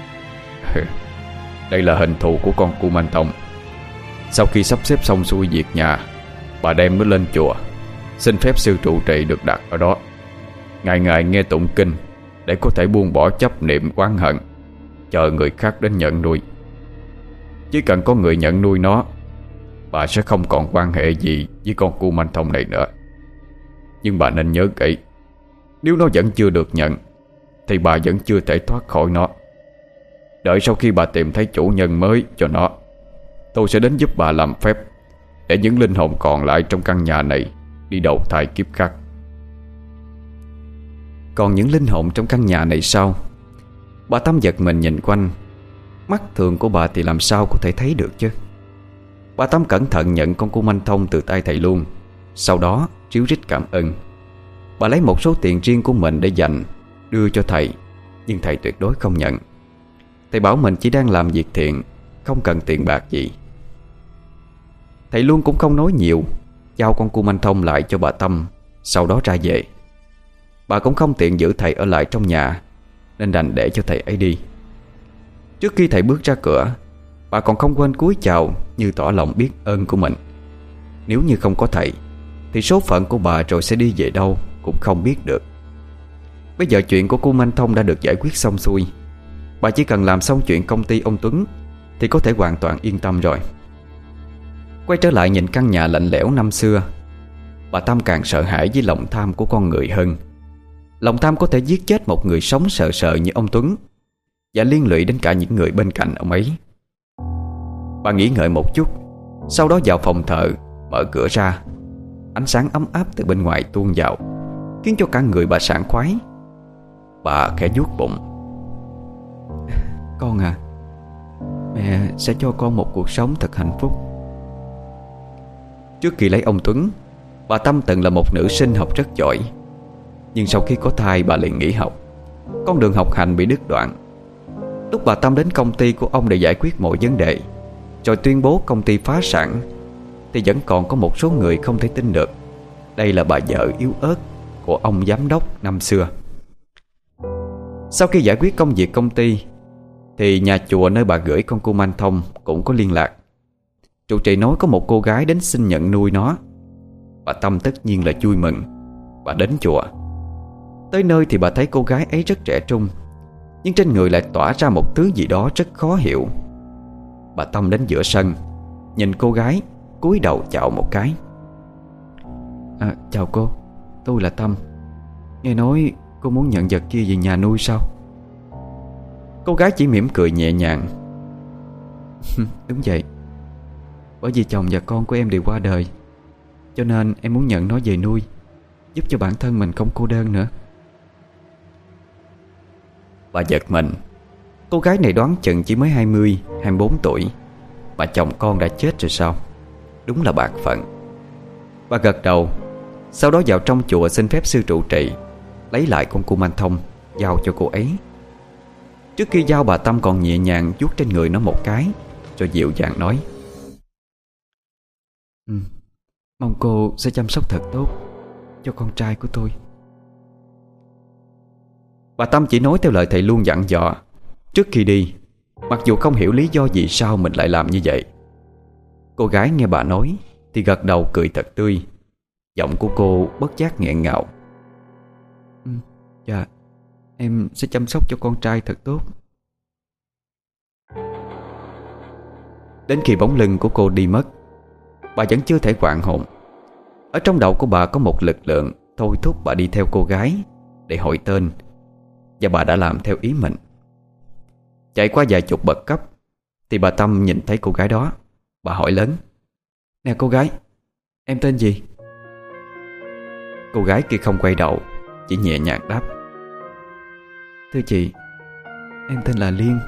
"Đây là hình thù của con Kumanthong Thông. Sau khi sắp xếp xong xuôi việc nhà, bà đem nó lên chùa, xin phép sư trụ trì được đặt ở đó, ngày ngày nghe tụng kinh để có thể buông bỏ chấp niệm oán hận, chờ người khác đến nhận nuôi. Chỉ cần có người nhận nuôi nó, bà sẽ không còn quan hệ gì với con Kumanthong Thông này nữa. Nhưng bà nên nhớ kỹ, nếu nó vẫn chưa được nhận thì bà vẫn chưa thể thoát khỏi nó. Đợi sau khi bà tìm thấy chủ nhân mới cho nó, tôi sẽ đến giúp bà làm phép để những linh hồn còn lại trong căn nhà này đi đầu thai kiếp khác." Còn những linh hồn trong căn nhà này sao? Bà Tâm giật mình nhìn quanh. Mắt thường của bà thì làm sao có thể thấy được chứ? Bà Tâm cẩn thận nhận con Kumanthong Thông từ tay thầy Luông, sau đó ríu rít cảm ơn. Bà lấy một số tiền riêng của mình để dành, đưa cho thầy, nhưng thầy tuyệt đối không nhận. Thầy bảo mình chỉ đang làm việc thiện, không cần tiền bạc gì. Thầy Luông cũng không nói nhiều, giao con Kumanthong Thông lại cho bà Tâm, sau đó ra về. Bà cũng không tiện giữ thầy ở lại trong nhà, nên đành để cho thầy ấy đi. Trước khi thầy bước ra cửa, bà còn không quên cúi chào như tỏ lòng biết ơn của mình. Nếu như không có thầy thì số phận của bà rồi sẽ đi về đâu cũng không biết được. Bây giờ chuyện của Kumanthong Thông đã được giải quyết xong xuôi. Bà chỉ cần làm xong chuyện công ty ông Tuấn thì có thể hoàn toàn yên tâm rồi. Quay trở lại nhìn căn nhà lạnh lẽo năm xưa, bà Tâm càng sợ hãi với lòng tham của con người hơn. Lòng tham có thể giết chết một người sống sợ sợ như ông Tuấn, và liên lụy đến cả những người bên cạnh ông ấy. Bà nghĩ ngợi một chút Sau đó vào phòng thờ, mở cửa ra. Ánh sáng ấm áp từ bên ngoài tuôn vào, khiến cho cả người bà sảng khoái. Bà khẽ vuốt bụng. Con à, mẹ sẽ cho con một cuộc sống thật hạnh phúc. Trước khi lấy ông Tuấn, bà Tâm từng là một nữ sinh học rất giỏi. Nhưng sau khi có thai, bà liền nghỉ học. Con đường học hành bị đứt đoạn. Lúc bà Tâm đến công ty của ông để giải quyết mọi vấn đề, rồi tuyên bố công ty phá sản, thì vẫn còn có một số người không thể tin được đây là bà vợ yếu ớt của ông giám đốc năm xưa. Sau khi giải quyết công việc công ty, thì nhà chùa nơi bà gửi con Kuman Thông cũng có liên lạc. Trụ trì nói có một cô gái đến xin nhận nuôi nó. Bà Tâm tất nhiên là vui mừng. Bà đến chùa. Tới nơi thì bà thấy cô gái ấy rất trẻ trung, nhưng trên người lại tỏa ra một thứ gì đó rất khó hiểu. Bà Tâm đến giữa sân, nhìn cô gái, cúi đầu chào một cái. À, chào cô, tôi là Tâm. Nghe nói cô muốn nhận vật kia về nhà nuôi sao? Cô gái chỉ mỉm cười nhẹ nhàng. Đúng vậy. Bởi vì chồng và con của em đều qua đời, cho nên em muốn nhận nó về nuôi, giúp cho bản thân mình không cô đơn nữa. Bà giật mình. Cô gái này đoán chừng chỉ mới hai mươi, hai mươi bốn tuổi, mà chồng con đã chết rồi sao? Đúng là bạc phận. Bà gật đầu. Sau đó vào trong chùa xin phép sư trụ trì lấy lại con Kuman Thông, giao cho cô ấy. Trước khi giao, bà Tâm còn nhẹ nhàng vuốt trên người nó một cái, rồi dịu dàng nói: ừ, mong cô sẽ chăm sóc thật tốt cho con trai của tôi. Bà Tâm chỉ nói theo lời thầy luôn dặn dò. Trước khi đi, mặc dù không hiểu lý do vì sao mình lại làm như vậy, cô gái nghe bà nói thì gật đầu cười thật tươi. Giọng của cô bất giác nghẹn ngào. ừ, Dạ, em sẽ chăm sóc cho con trai thật tốt. Đến khi bóng lưng của cô đi mất, bà vẫn chưa thể hoảng hồn. Ở trong đầu của bà có một lực lượng thôi thúc bà đi theo cô gái để hỏi tên, và bà đã làm theo ý mình. Chạy qua vài chục bậc cấp thì bà Tâm nhìn thấy cô gái đó. Bà hỏi lớn: Nè cô gái, em tên gì? Cô gái kia không quay đầu, chỉ nhẹ nhàng đáp: Thưa chị, em tên là Liên.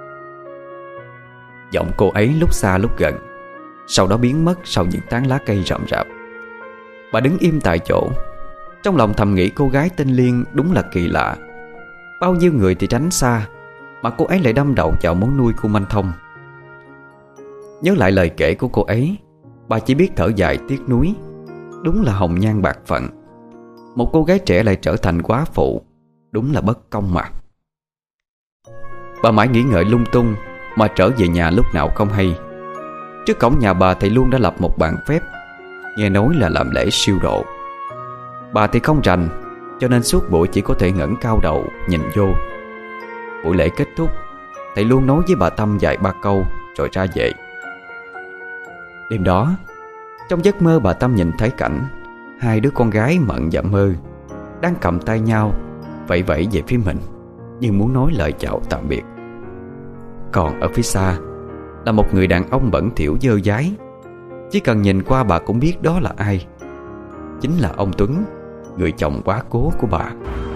Giọng cô ấy lúc xa lúc gần, sau đó biến mất sau những tán lá cây rậm rạp. Bà đứng im tại chỗ, trong lòng thầm nghĩ cô gái tên Liên đúng là kỳ lạ. Bao nhiêu người thì tránh xa, mà cô ấy lại đâm đầu vào món nuôi Kuman Thông. Nhớ lại lời kể của cô ấy, bà chỉ biết thở dài tiếc nuối. Đúng là hồng nhan bạc phận. Một cô gái trẻ lại trở thành quá phụ, đúng là bất công mà. Bà mãi nghĩ ngợi lung tung, mà trở về nhà lúc nào không hay. Trước cổng nhà bà thầy luôn đã lập một bàn phép, nghe nói là làm lễ siêu độ. Bà thì không rành, cho nên suốt buổi chỉ có thể ngẩng cao đầu nhìn vô. Buổi lễ kết thúc, thầy luôn nói với bà Tâm vài ba câu rồi ra về. Đêm đó, trong giấc mơ bà Tâm nhìn thấy cảnh hai đứa con gái Mận và Mơ đang cầm tay nhau, vẫy vẫy về phía mình, như muốn nói lời chào tạm biệt. Còn ở phía xa là một người đàn ông bẩn thỉu dơ dáy. Chỉ cần nhìn qua bà cũng biết đó là ai. Chính là ông Tuấn, người chồng quá cố của bà.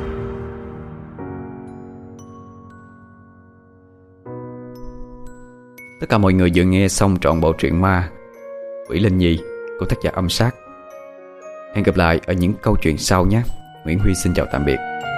Tất cả mọi người vừa nghe xong trọn bộ truyện ma Quỷ Linh Nhi của tác giả Âm Sát. Hẹn gặp lại ở những câu chuyện sau nhé. Nguyễn Huy xin chào tạm biệt.